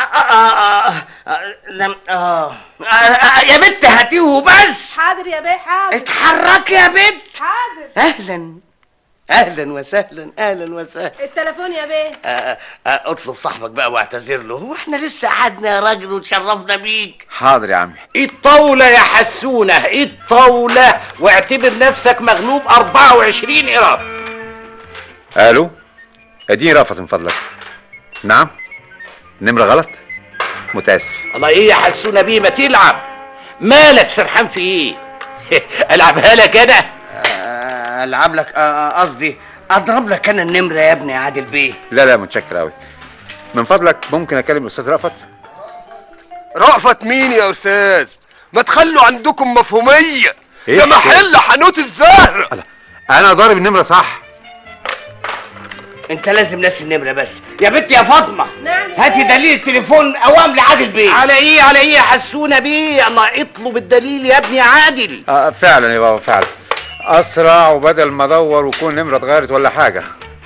يا بنت هاتيه وبس. حاضر يا بيه حاضر. اتحركي يا بنت. حاضر. اهلا وسهلا اهلا وسهلا. التليفون يا بيه. اطلب صاحبك بقى واعتذر له، واحنا لسه قعدنا يا راجل وتشرفنا بيك. حاضر يا عمي. الطاولة يا حسونة، الطاولة، واعتبر نفسك مغلوب 24 قراط. الو، اديني رأفت من فضلك. نعم، نمرة غلط، متاسف. الله، ايه يا حسونة بيه ما تلعب؟ مالك سرحان في ايه؟ العبها لك انا. العب لك، قصدي اضرب لك انا النمرة يا ابني يا عادل بيه. لا متشكر قوي. من فضلك ممكن اكلم الاستاذ رأفت؟ رأفت مين يا استاذ؟ ما تخلوا عندكم مفهومية. إيه؟ ده محل حانوت الزهر. انا ضارب النمرة صح. انت لازم ناسي النمرة بس. يا بنت يا فاطمة. نعم. هاتي دليل التليفون اوام لعادل بيه. على ايه يا حسونة بيه؟ الله، اطلب الدليل يا ابني عادل. فعلا يا بابا، فعلا اسرع، وبدل ما ادور وكون نمرة اتغيرت ولا حاجة.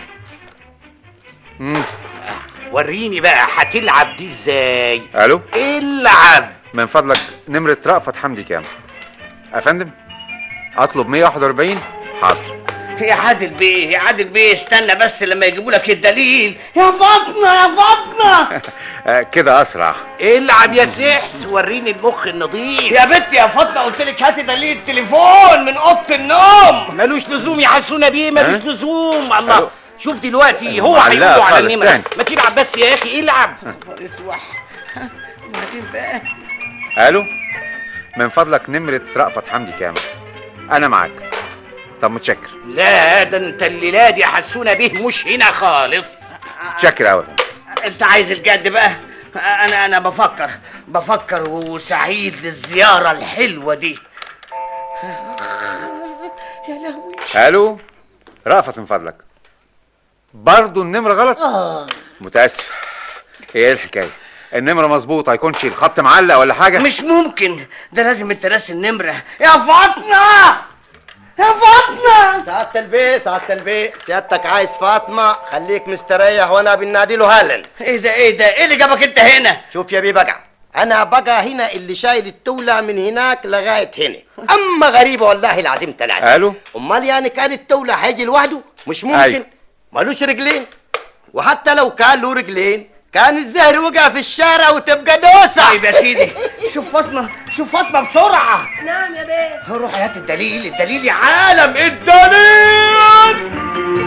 وريني بقى هتلعب دي ازاي. الو، العب. من فضلك نمرة رأفت حمدي كام؟ يا فندم اطلب 141. حاضر. يا عادل بيه استنى بس لما يجيبوا لك الدليل. يا فاطمة كده اسرع. العب يا سحس، وريني المخ النظيف. يا بنت يا فاطمة قلت لك هاتي دليل التليفون من اوضه النوم. ملوش لزوم يا حسونة بيه، ملوش لزوم. الله، ألو. شوف دلوقتي هو هيقولوا على النمرة. ما تلعب بس يا اخي، العب. الو، من فضلك نمرة رأفت حمدي كام؟ انا معاك. طب متشكر. لا، ده انت الليلة دي يا حسونة بيه مش هنا خالص. متشكر قوي. انت عايز الجد بقى؟ انا بفكر وسعيد للزيارة الحلوة دي. يا لهوي. الو، رأفت من فضلك. برضو النمرة غلط؟ متأسف. ايه الحكاية؟ النمرة مظبوطة، هيكونش الخط معلق ولا حاجة؟ مش ممكن، ده لازم انت راسي النمرة. يا فاطمة. سعادة البيه سيادتك عايز فاطمة، خليك مستريح وانا بنادي له هلا. ايه ده ايه اللي جابك انت هنا؟ شوف يا بيه بقى، انا بقى هنا اللي شايل التولة من هناك لغاية هنا. اما غريبة والله العظيم ثلاثة. الو، امال يعني كان التولة هيجي لوحده؟ مش ممكن. أيوه. مالوش رجلين، وحتى لو كان له رجلين كان الزهر وقع في الشارع وتبقى دوسة. طيب يا سيدي، شوف فاطمة بسرعة. نعم يا بيه. روح هات الدليل يا عالم، الدليل.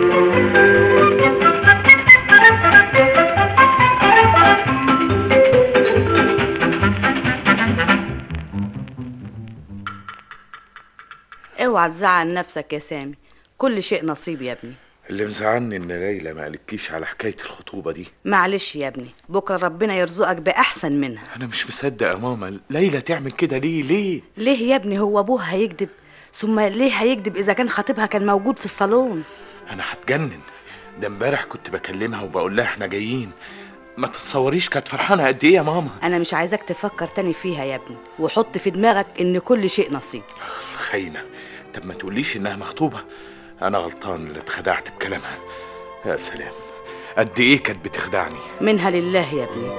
اوعى تزعل نفسك يا سامي، كل شيء نصيب يا ابني. اللي مزعلني ان ليلى ما قالتكيش على حكايه الخطوبه دي. معلش يا ابني، بكره ربنا يرزقك باحسن منها. انا مش مصدق يا ماما، ليلى تعمل كده ليه؟ ليه يا ابني؟ هو ابوها هيكذب؟ ثم ليه هيكذب اذا كان خطيبها كان موجود في الصالون؟ انا هتجنن. ده امبارح كنت بكلمها وبقول لها احنا جايين. ما تتصوريش كانت فرحانه قد ايه يا ماما. انا مش عايزاك تفكر تاني فيها يا ابني، وحط في دماغك ان كل شيء نصيب. خاينه. طب ما تقوليش انها مخطوبه. انا غلطان اللي اتخدعت بكلامها. يا سلام، قد ايه كانت بتخدعني. منها لله يا ابني.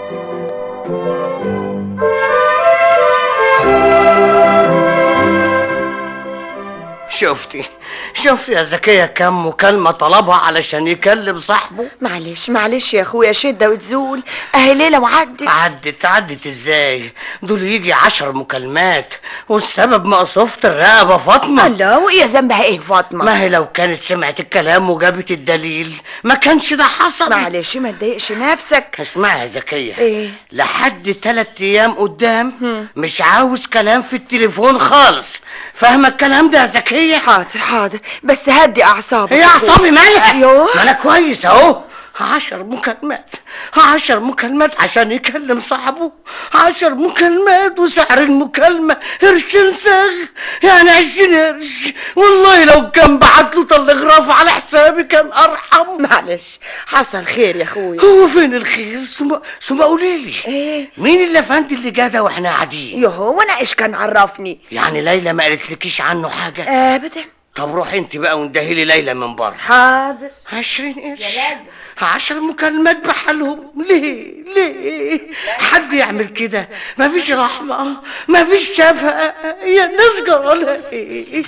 شفتي يا زكية كم مكالمة طلبها علشان يكلم صاحبه؟ معلش يا اخويا، شدة وتزول، اهي ليلة وعدت. عدت ازاي؟ دول يجي 10 مكالمات، والسبب مقصوفة الرقبة فاطمة. الله، وايه ذنبها ايه فاطمة؟ ما هي لو كانت سمعت الكلام وجابت الدليل ما كانش ده حصل. معلش ما تضايقش نفسك. اسمعي يا زكية، ايه؟ لحد 3 ايام قدام مش عاوز كلام في التليفون خالص. فاهمة الكلام ده يا زكية؟ حاضر، بس هدي اعصابك. هي اعصابي مالها؟ ايوه، ما انا كويس اهو. 10 مكالمات عشان يكلم صاحبه. 10 مكالمات وسعر المكالمة قرشين صاغ، يعني 20 قرش. والله لو كان بعت له تلغراف على حسابي كان ارحم. معلش، حصل خير يا اخويا. هو فين الخير؟ ثم قوليلي، ايه؟ مين الافندي اللي جاده واحنا قاعدين؟ يهو وانا ايش كان عرفني؟ يعني ليلى ما قالتلكيش عنه حاجة؟ ابدا. طب روح انت بقى واندهيلي ليلى من بره. حاضر. 20 قرش 10 مكالمات بحالهم. ليه حد يعمل كده؟ مفيش رحمة، مفيش شفقة يا ناس، جرالها ايه؟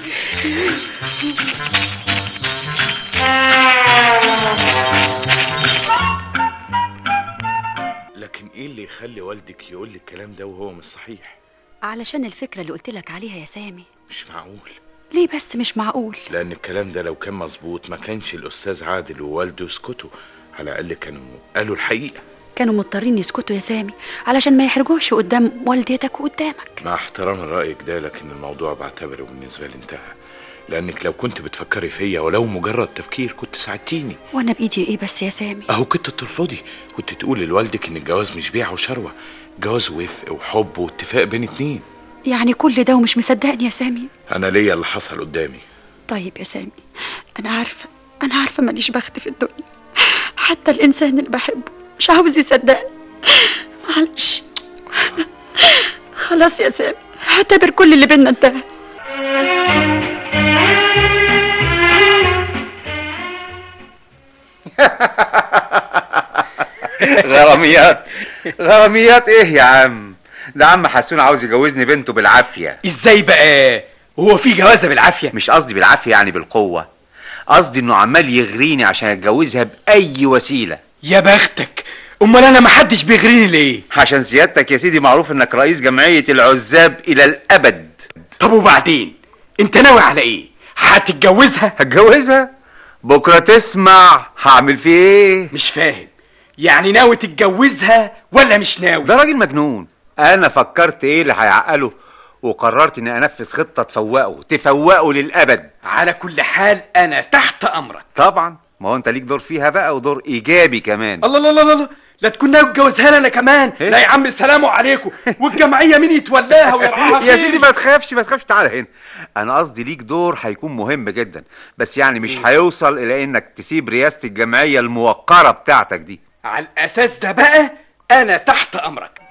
لكن ايه اللي يخلي والدك يقول لي الكلام ده وهو مش صحيح؟ علشان الفكرة اللي قلتلك عليها يا سامي. مش معقول. ليه بس مش معقول؟ لان الكلام ده لو كان مظبوط ما كانش الاستاذ عادل ووالده يسكتوا، على الاقل كانوا قالوا الحقيقة. كانوا مضطرين يسكتوا يا سامي علشان ما يحرجوش قدام والدتك وقدامك. مع احترام رأيك ده، لكن الموضوع بعتبره بالنسبة لي انتهى، لانك لو كنت بتفكري فيا ولو مجرد تفكير كنت ساعدتيني. وانا بايدي ايه بس يا سامي؟ اهو كنت ترفضي، كنت تقولي لوالدك ان الجواز مش بيع وشروة، جواز وفق وحب واتفاق بين اتنين. يعني كل ده ومش مصدقني يا سامي؟ انا ليا اللي حصل قدامي. طيب يا سامي، انا عارفة ماليش بخت في الدنيا، حتى الانسان اللي بحبه مش عاوز يصدقني. معلش خلاص يا سامي، اعتبر كل اللي بينا انتهى. غراميات ايه يا عم؟ ده عم حسون عاوز يجوزني بنته بالعافية. ازاي بقى؟ هو في جوازة بالعافية؟ مش قصدي بالعافية يعني بالقوة، قصدي انه عمال يغريني عشان اتجوزها بأي وسيلة. يا بختك، امال انا محدش بيغريني ليه؟ عشان سيادتك يا سيدي معروف انك رئيس جمعية العزاب الى الابد. طب وبعدين انت ناوي على ايه؟ هتتجوزها؟ هتجوزها بكرة تسمع هعمل فيه ايه. مش فاهم، يعني ناوي تتجوزها ولا مش ناوي؟ ده راجل مجنون. انا فكرت ايه اللي هيعقله وقررت اني انفذ خطة تفوقه للابد. على كل حال انا تحت امرك. طبعا، ما هو انت ليك دور فيها بقى ودور ايجابي كمان. الله، لا تكون ناوي تجوزها لنا كمان. لا يا عم، السلام عليكم. والجمعية مين يتولاها ويرعاها؟ يا سيدي ما تخافش تعالى هنا. انا قصدي ليك دور هيكون مهم جدا، بس يعني مش هيوصل الى انك تسيب رئاسة الجمعية الموقرة بتاعتك دي. على الاساس ده بقى انا تحت امرك.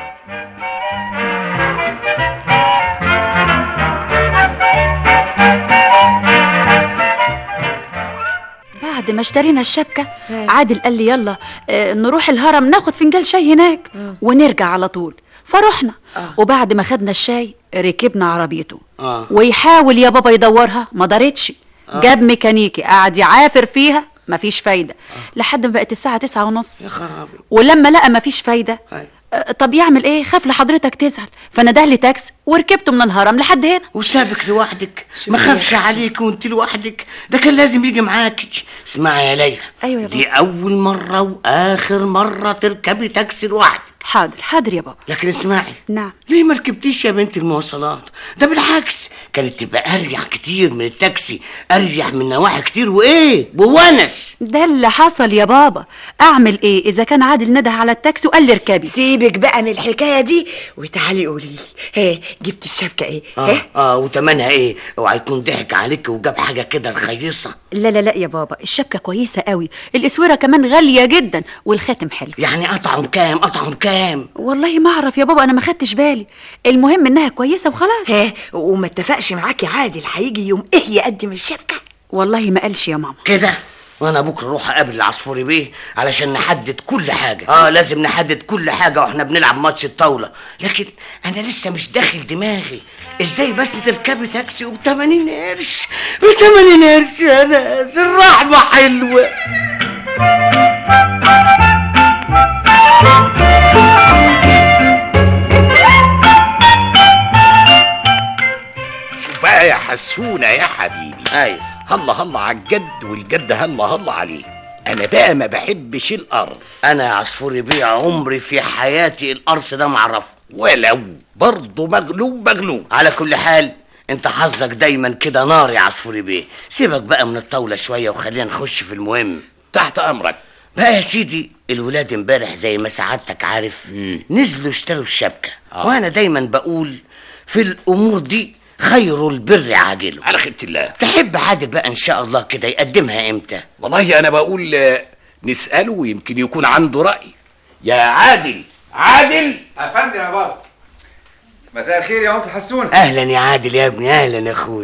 بعد ما اشترينا الشبكة عادل قال لي يلا نروح الهرم ناخد فنجان شاي هناك ونرجع على طول. فرحنا وبعد ما خدنا الشاي ركبنا عربيته ويحاول يا بابا يدورها ما دارتش. جاب ميكانيكي قاعد يعافر فيها مفيش فايدة لحد ما بقت الساعة 9:30. يا خرابي. ولما لقى مفيش فايدة طب يعمل ايه؟ خاف لحضرتك تزعل فنده لي تاكس وركبته من الهرم لحد هنا. وسابك لوحدك؟ ما خافش عليك وانت لوحدك؟ ده كان لازم يجي معاكي. اسمعي يا ليلى، ايوه يا بابا، دي اول مرة واخر مرة تركبي تاكسي لوحدك. حاضر يا بابا. لكن اسمعي. نعم. ليه ما ركبتيش يا بنت المواصلات؟ ده بالعكس كانت تبقى اريح كتير من التاكسي، اريح من نواحي كتير وايه بونس. ده اللي حصل يا بابا. اعمل ايه اذا كان عادل نده على التاكسي وقال لي اركبي؟ سيبك بقى من الحكايه دي وتعالي قولي لي جبت الشبكه ايه؟ وتمنها ايه؟ اوعى يكون ضحك عليك وجاب حاجه كده رخيصه. لا يا بابا، الشبكه كويسه قوي، الاسوره كمان غاليه جدا والخاتم حلو. يعني قطعهم كام؟ والله ما اعرف يا بابا، انا ما خدتش بالي. المهم انها كويسه وخلاص. وما اتفقش معاكي عادل هيجي يوم ايه يقدم الشبكه؟ والله ما قالش يا ماما كده. وانا بكره اروح اقابل العصفوري بيه علشان نحدد كل حاجه. لازم نحدد كل حاجه واحنا بنلعب ماتش الطاوله. لكن انا لسه مش داخل دماغي ازاي بس تركبي تاكسي ب80 قرش. ب80 قرش يا ناس، الرحمه حلوه. شوف بقى يا حسونة يا حبيبي. ايوه. هلا على الجد، والجد هلا عليه. انا بقى ما بحبش القرص. انا يا عصفوري بيه عمري في حياتي القرص ده معرفه، ولو برضه مغلوب. على كل حال انت حظك دايما كده نار يا عصفوري بيه. سيبك بقى من الطاوله شويه وخلينا نخش في المهم. تحت امرك. بقى يا سيدي، الولاد امبارح زي ما سعادتك عارف نزلوا اشتروا الشبكه. وانا دايما بقول في الامور دي خير البر عاجله. على خيرة الله. تحب عادل بقى ان شاء الله كده يقدمها امتى؟ والله انا بقول نسأله ويمكن يكون عنده رأي. يا عادل. افندم يا بابا. مساء الخير يا مامة حسون. اهلا يا عادل يا ابني، اهلا يا اخوي.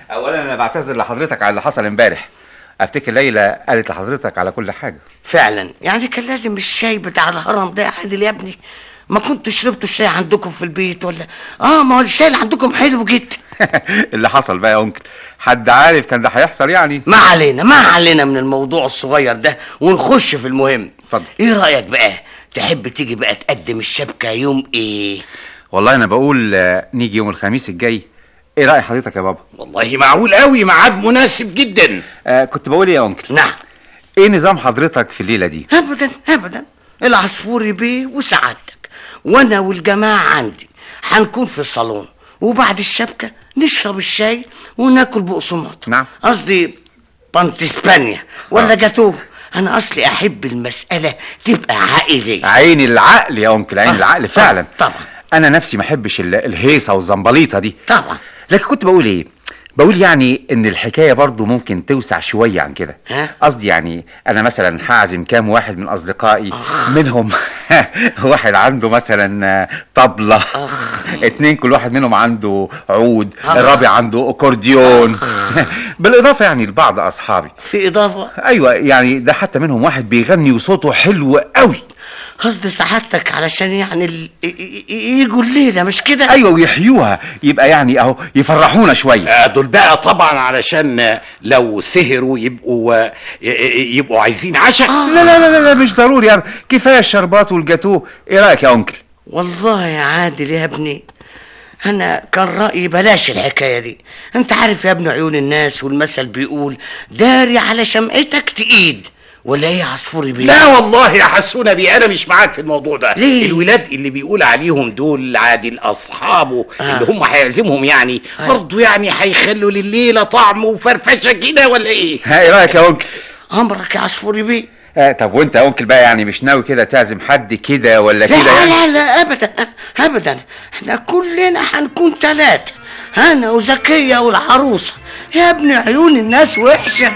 اولا انا بعتذر لحضرتك على اللي حصل امبارح. افتكر ليلى قالت لحضرتك على كل حاجه. فعلا يعني كان لازم الشاي بتاع الهرم ده يا عادل يا ابني. ما كنتوا شربتوا الشاي عندكم في البيت ولا؟ ما هو الشاي اللي عندكم حلو جدا. اللي حصل بقى يا انكل، حد عارف كان ده هيحصل يعني؟ ما علينا من الموضوع الصغير ده ونخش في المهم. اتفضل. ايه رايك بقى؟ تحب تيجي بقى تقدم الشبكه يوم ايه؟ والله انا بقول نيجي يوم الخميس الجاي. ايه رأي حضرتك يا بابا؟ والله معقول قوي، ميعاد مناسب جدا. كنت بقول يا انكل. نعم. ايه نظام حضرتك في الليلة دي؟ ابدا العصفوري بيه وسعادتك وانا والجماعة عندي هنكون في الصالون، وبعد الشبكة نشرب الشاي وناكل بقسماط. نعم. قصدي بانت اسبانيا ولا جاتوه. انا اصلي احب المسألة تبقى عائلية. عين العقل يا انكل، عين العقل فعلا. طبعا. انا نفسي ما احبش الهيصة والزنبليطة دي طبعا. لكن كنت بقول ايه، بقول يعني ان الحكاية برضو ممكن توسع شوية عن كده. قصدي يعني انا مثلا هعزم كام واحد من اصدقائي، منهم واحد عنده مثلا طبلة، 2 كل واحد منهم عنده عود، الرابع عنده اكورديون، بالاضافة يعني لبعض اصحابي. في اضافة؟ ايوه يعني ده حتى منهم واحد بيغني وصوته حلو قوي. قصد سعادتك علشان يعني يجوا الليلة مش كده؟ ايوه ويحيوها، يبقى يعني اهو يفرحونا شوية. دول بقى طبعا علشان لو سهروا يبقوا عايزين عشاء. لا مش ضروري يعني، كفاية الشربات والجاتوه. ايه رأيك يا انكل؟ والله يا عادل يا ابني انا كان رأيي بلاش الحكاية دي. انت عارف يا ابن عيون الناس، والمثل بيقول داري على شمعتك تقيد، ولا ايه يا عصفوري بيه؟ لا والله يا حسونة بيه انا مش معاك في الموضوع ده. ليه؟ الولاد اللي بيقول عليهم دول عادل اصحابه اللي هم هيعزمهم يعني برضه يعني هيخلوا لليله طعم وفرفشه كده ولا ايه؟ ايه رايك يا انكل؟ امرك يا عصفوري بيه. طب وانت يا انكل بقى يعني مش ناوي كده تعزم حد كده ولا كده يعني؟ لا ابدا احنا كلنا هنكون 3، انا وزكية والعروسة. يا ابن عيون الناس وحشة.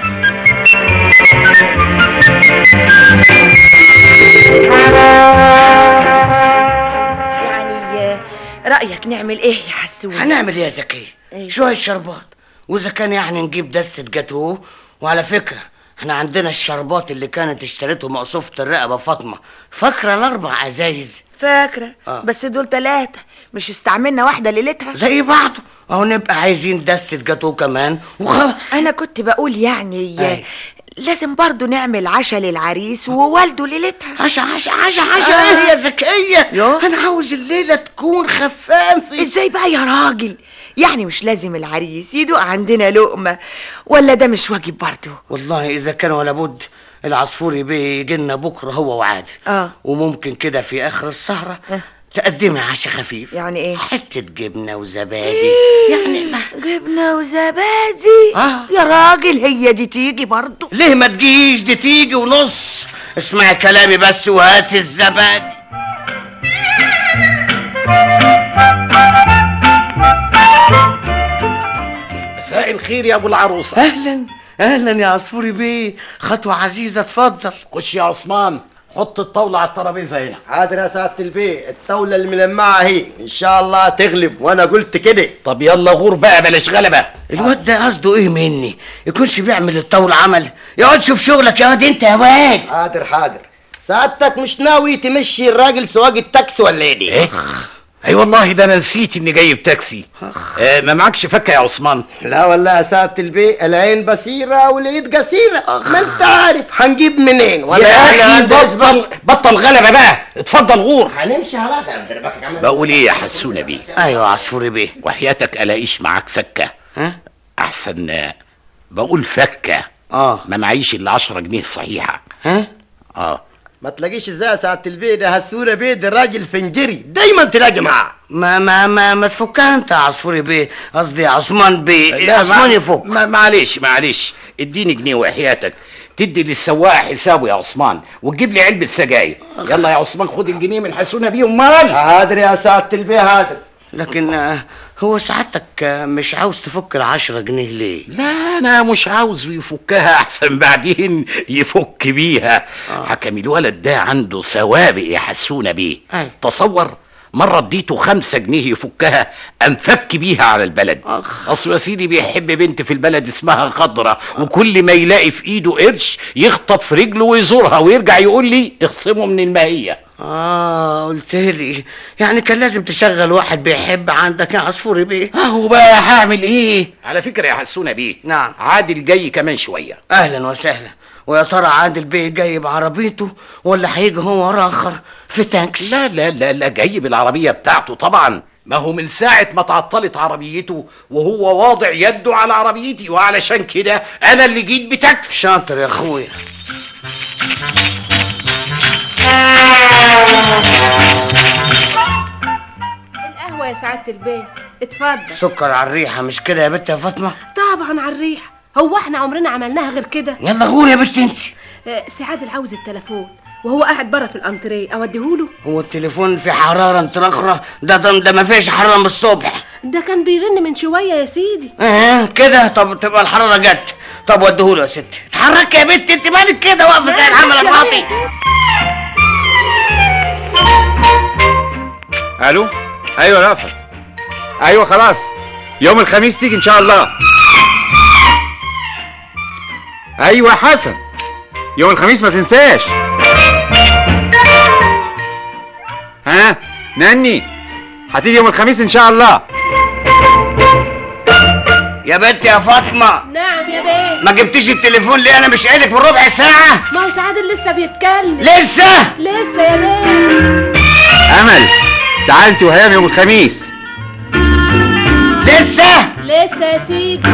يعني رأيك نعمل ايه يا حسون؟ هنعمل ايه يا زكية؟ شوية شربات، واذا كان يعني نجيب دستة جاتوه. وعلى فكرة احنا عندنا الشربات اللي كانت اشتريته مقصوفة الرقبة فاطمة، فاكرة ال4 ازايز؟ فاكرة. بس دول 3، مش استعملنا واحدة ليلتها زي بعضه. اهو نبقى عايزين دستة جاتوه كمان وخلاص. انا كنت بقول يعني لازم برضو نعمل عشاء للعريس ووالده ليلتها. عشاء يا زكية. انا عاوز الليلة تكون خفافة. ازاي بقى يا راجل؟ يعني مش لازم العريس يدوق عندنا لقمة، ولا ده مش واجب برضو؟ والله اذا كان ولا بد العصفوري بيه يجينا بكرة هو وعادل. وممكن كده في اخر السهرة تقدمي عشاء خفيف. يعني ايه؟ حتة جبنة وزبادي. يعني جبنة وزبادي؟ يا راجل هي دي تيجي برضو؟ ليه ما تجيش؟ دي تيجي ونص. اسمعي كلامي بس وهاتي الزبادي. مساء الخير يا ابو العروسة. اهلا يا عصفوري بيه، خطوة عزيزة اتفضل. خش يا عثمان، حط الطاولة على الترابيزة هنا. حاضر يا سعادة البيه، الطاولة الملمعة اهي ان شاء الله تغلب، وانا قلت كده. طب يلا غور بقى بلاش غلبة. الواد ده قصده ايه مني؟ يكونش بيعمل الطاولة عمل؟ يقعد شوف شغلك يا واد انت يا واد. حاضر. سعادتك مش ناوي تمشي الراجل سواق التاكسي ولا ايه دي؟ اي والله ده انا نسيت اني جايب تاكسي. ما معكش فكه يا عثمان؟ لا والله يا سعاده البيه، العين بصيره واليد قصيره، ما انت عارف هنجيب منين؟ ولا يا اخي بطل غلبه بقى، اتفضل غور. هنمشي خلاص يا عم. بقول ايه يا حسونه بيه؟ ايوه عصفوري بيه. وحياتك الاقيش معاك فكه. احسن بقول فكه. ما معيش الا 10 جنيه صحيحه. ما تلاقيش ازاي يا سعاده البيه؟ ده هسوره بيه ده راجل فنجري دايما تلاقي معاه. ما تفكها انت يا عصفوري بيه، قصدي عثمان بيه. عثمان يفك. معلش اديني جنيه وحياتك تدي للسواق حسابه يا عثمان، وتجيب لي علبه سجاير. يلا يا عثمان خد الجنيه من حسونه بيه. امال حاضر يا سعاده البيه حاضر. لكن هو سعادتك مش عاوز تفك 10 جنيه ليه؟ لا انا مش عاوز يفكها، احسن بعدين يفك بيها. حكم الولد ده عنده سوابق يا حسونه بيه. تصور مرة اديته 5 جنيه يفكها انفك بيها على البلد. اصل يا سيدي بيحب بنت في البلد اسمها خضرة، وكل ما يلاقي في ايده قرش يخطف في رجله ويزورها ويرجع يقول لي اخصمه من الماهية. قلت لي يعني كان لازم تشغل واحد بيحب عندك يا عصفوري بيه. اهو بقى هعمل ايه؟ على فكرة يا حسونة بيه، نعم، عادل جاي كمان شوية. اهلا وسهلا. ويا ترى عادل بيه جاي بعربيته ولا هيجي هو راخر في تاكس؟ لا لا لا لا، جاي بالعربية بتاعته طبعا. ما هو من ساعة ما تعطلت عربيته وهو واضع يده على عربيتي، وعلشان كده انا اللي جيت بتاكس. شاطر يا اخويا. القهوة يا سعادة البيت، اتفضل. سكر على الريحة مش كده يا بنت يا فاطمة؟ طبعا على الريحة، هو احنا عمرنا عملناها غير كده؟ يلا غور يا بنت انت. سعاد عاوز التليفون وهو قاعد بره في الانتريه، اوديهوله؟ هو التليفون في حرارة انترخرة؟ ده ما فيش حرارة من الصبح. ده كان بيرن من شوية يا سيدي. كده؟ طب تبقى الحرارة جت. طب وديهوله يا ستي. اتحركي يا بنت انت، مالك كده واقفة زي العمل الواطي؟ الو. ايوه رافت. ايوه خلاص، يوم الخميس تيجي ان شاء الله. ايوه حسن، يوم الخميس ما تنساش. ها ناني، هتيجي يوم الخميس ان شاء الله. يا بنت يا فاطمة. نعم يا بيه. ما جبتيش التليفون ليه؟ انا مش قايلك بالربع ساعة؟ ما هو سعاد لسه بيتكلم. لسه يا بيه. امل تعال انت وهيام يوم الخميس. لسه يا سيدي.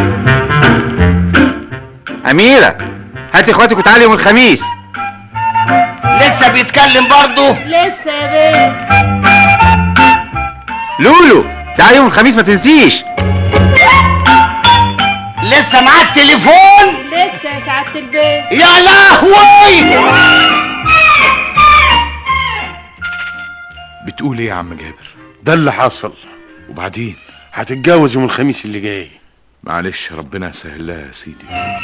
اميرة هاتي اخواتك وتعالي يوم الخميس. لسه بيتكلم برضه؟ لسه يا بيه. لولو تعالي يوم الخميس ما تنسيش. لسه معاه التليفون؟ لسه يا سعادة البيت. يا لهوي. بتقول ايه يا عم جابر؟ ده اللي حصل. وبعدين؟ هتتجوز يوم الخميس اللي جاي. معلش ربنا يسهل لها يا سيدي.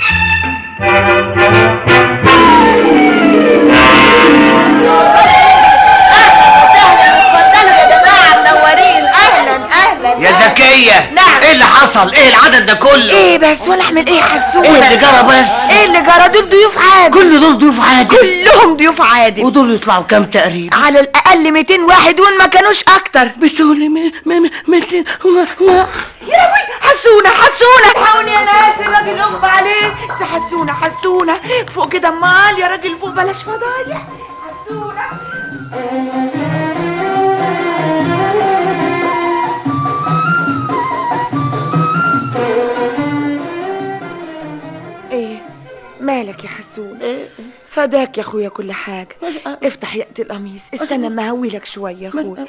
يا زكية. نعم. ايه اللي حصل؟ ايه العدد ده كله؟ ايه بس ولا اعمل ايه حسونة؟ ايه اللي جرى بس؟ ايه اللي جرى؟ دول ضيوف عادي. كل دول ضيوف عادي؟ كلهم ضيوف عادي. ودول يطلعوا كام تقريبا؟ على الاقل 200 واحد وان ما كانوش اكتر. بتقولي 200 يا لهوي. حسونة الحقوني يا ناس، الراجل اغمى عليه. حسونة فوق كده. امال يا راجل فوق، بلاش فضايح. حسونة. ايه مالك يا حسون؟ فداك يا اخويا كل حاجة. افتح يأتي القميص. استنى ما هويلك شوية يا اخويا.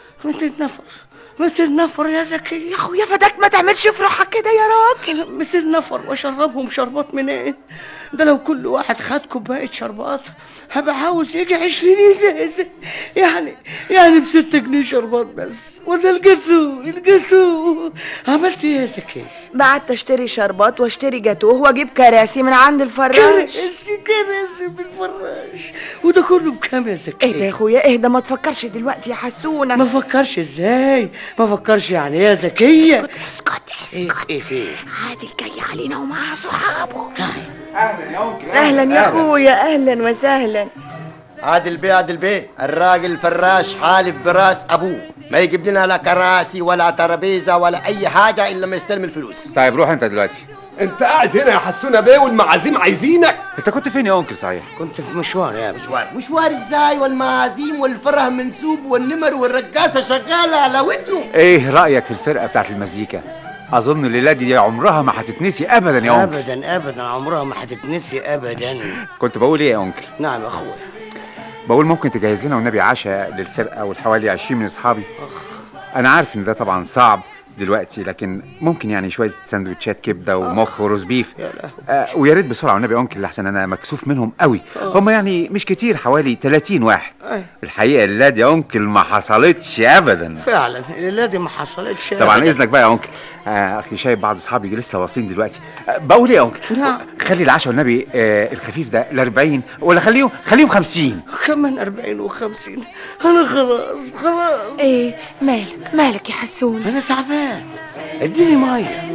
200 نفر يا زكي. يا اخويا فداك ما تعملش في روحك كده يا راجل. 200 نفر واشربهم شربات منين؟ ده لو كل واحد خد كوبايه شربات هبقى عاوز يجي 20 ازازه. يعني ب6 جنيه شربات بس. وده الجاتوه عملت ايه يا زكي؟ بعت اشتري شربات واشتري جاتوه واجيب كراسي من عند الفراش. كراسي من الفراش. وده كله بكام يا زكي؟ ايه ده يا اخويا؟ اهدى ما تفكرش دلوقتي يا حسونة. ما فكرش ازاي؟ ما فكرش يعني يا زكية؟ اسكت. ايه فين؟ عادل جاي علينا ومعاه صحابه. اهلا يا انكل. اهلا يا اخويا. اهلا وسهلا. عادل بيه الراجل الفراش حالف براس ابوه ما يجيب لنا لا كراسي ولا ترابيزه ولا اي حاجه الا ما يستلم الفلوس. طيب روح انت دلوقتي. انت قاعد هنا يا حسونة بيه والمعازيم عايزينك. انت كنت فين يا انكل صحيح؟ كنت في مشوار يا مشوار ازاي؟ والمعازيم والفرح منسوب والنمر والرقاصه شغاله على ودنه. ايه رايك في الفرقه بتاعت المزيكا؟ اظن الليله دي عمرها ما هتتنسي ابدا يا انكل. ابدا عمرها ما هتتنسي ابدا. كنت بقول ايه يا انكل؟ نعم يا اخويا. بقول ممكن تجهز لنا والنبي عشاء للفرقه والحوالي 20 من اصحابي. انا عارف ان ده طبعا صعب دلوقتي، لكن ممكن يعني شويه سندوتشات كبده ومخ وروز بيف. ويا ريت بسرعه والنبي يا انكل لحسن انا مكسوف منهم قوي. هم يعني مش كتير، حوالي 30 واحد. الحقيقه الليله دي يا انكل ما حصلتش ابدا. فعلا الليله دي ما حصلتش طبعا اذنك بقى يا انكل، اصلي شايف بعض اصحابي لسه واصلين دلوقتي. بقول ايه يا انكل؟ نعم. خلي العشاء والنبي الخفيف ده ل40 ولا خليهم 50. كمان 40 و50. انا خلاص. ايه مالك يا حسون؟ انا تعبان، اديني ميه.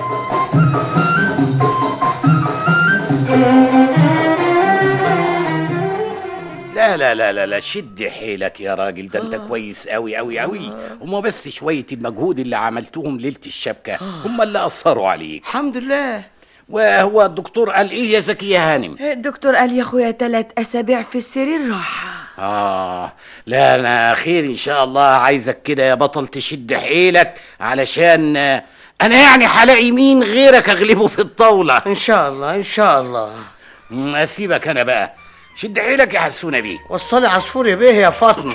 لا لا لا لا لا، شد حيلك يا راجل، ده انت كويس قوي قوي قوي. هما بس شوية المجهود اللي عملتهم ليلة الشبكة هما اللي أثروا عليك. الحمد لله. وهو الدكتور قال ايه يا زكية هانم؟ الدكتور قال يا اخويا 3 أسابيع في السرير راحة. لا انا خير ان شاء الله. عايزك كده يا بطل تشد حيلك، علشان انا يعني هلاقي مين غيرك اغلبه في الطاولة ان شاء الله ان شاء الله. اسيبك انا بقى، شد حيلك يا حسونة بيه. وصلي عصفور بيه يا فاطمة.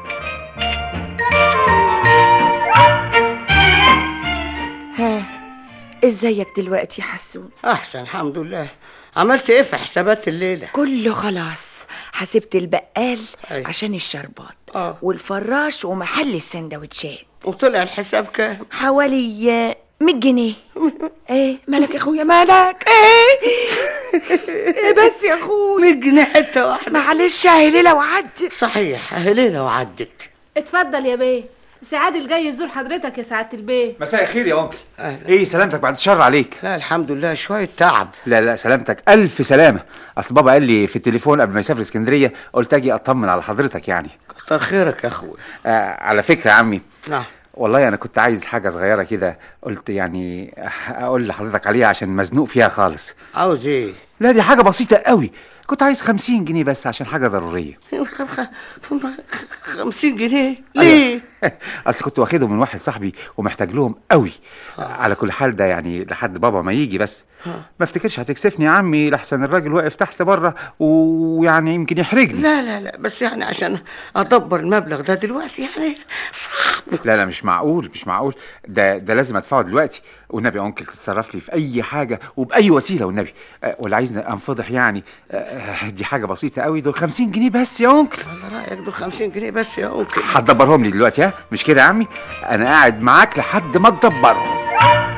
ازيك دلوقتي يا حسون؟ احسن الحمد لله. عملت ايه في حسابات الليلة؟ كله خلاص. حسبت البقال أيوة. عشان الشربات والفراش ومحل السندوتشات. وطلع الحساب كام؟ حوالي 100 جنيه. ايه مالك يا اخويا مالك؟ ايه بس يا اخويا 100 جنيه حتة واحدة. معلش اهي ليلة وعدت. صحيح اهي ليلة وعدت. اتفضل يا بيه، سعاد الجاي يزور حضرتك يا سعادة البيه. مساء الخير يا انكل. ايه سلامتك؟ بعد الشر عليك. لا الحمد لله، شوية تعب. لا سلامتك، الف سلامة. اصل بابا قال لي في التليفون قبل ما يسافر اسكندرية، قلت اجي اطمن على حضرتك يعني. كتر خيرك يا اخويا. على فكرة يا عمي. نعم. والله انا كنت عايز حاجة صغيرة كده، قلت يعني اقول لحضرتك عليها عشان مزنوق فيها خالص. عاوز ايه؟ لا دي حاجة بسيطة قوي، كنت عايز 50 جنيه بس عشان حاجة ضرورية. 50 جنيه ليه؟ اصل كنت واخدهم من واحد صاحبي ومحتاج لهم قوي. على كل حال ده يعني لحد بابا ما يجي بس. ما افتكرش هتكسفني يا عمي، لحسن الراجل واقف تحت بره ويعني يمكن يحرجني. لا بس يعني عشان ادبر المبلغ ده دلوقتي يعني صعب. لا مش معقول ده لازم ادفعه دلوقتي. والنبي يا انكل تتصرف لي في اي حاجة وباي وسيلة والنبي. ولا عايزني انفضح يعني؟ دي حاجة بسيطة قوي، دول 50 جنيه بس يا انكل. على رأيك دول 50 جنيه بس يا انكل؟ هتدبرهم لي دلوقتي ها؟ مش كده يا عمي؟ انا قاعد معاك لحد ما تدبرهم.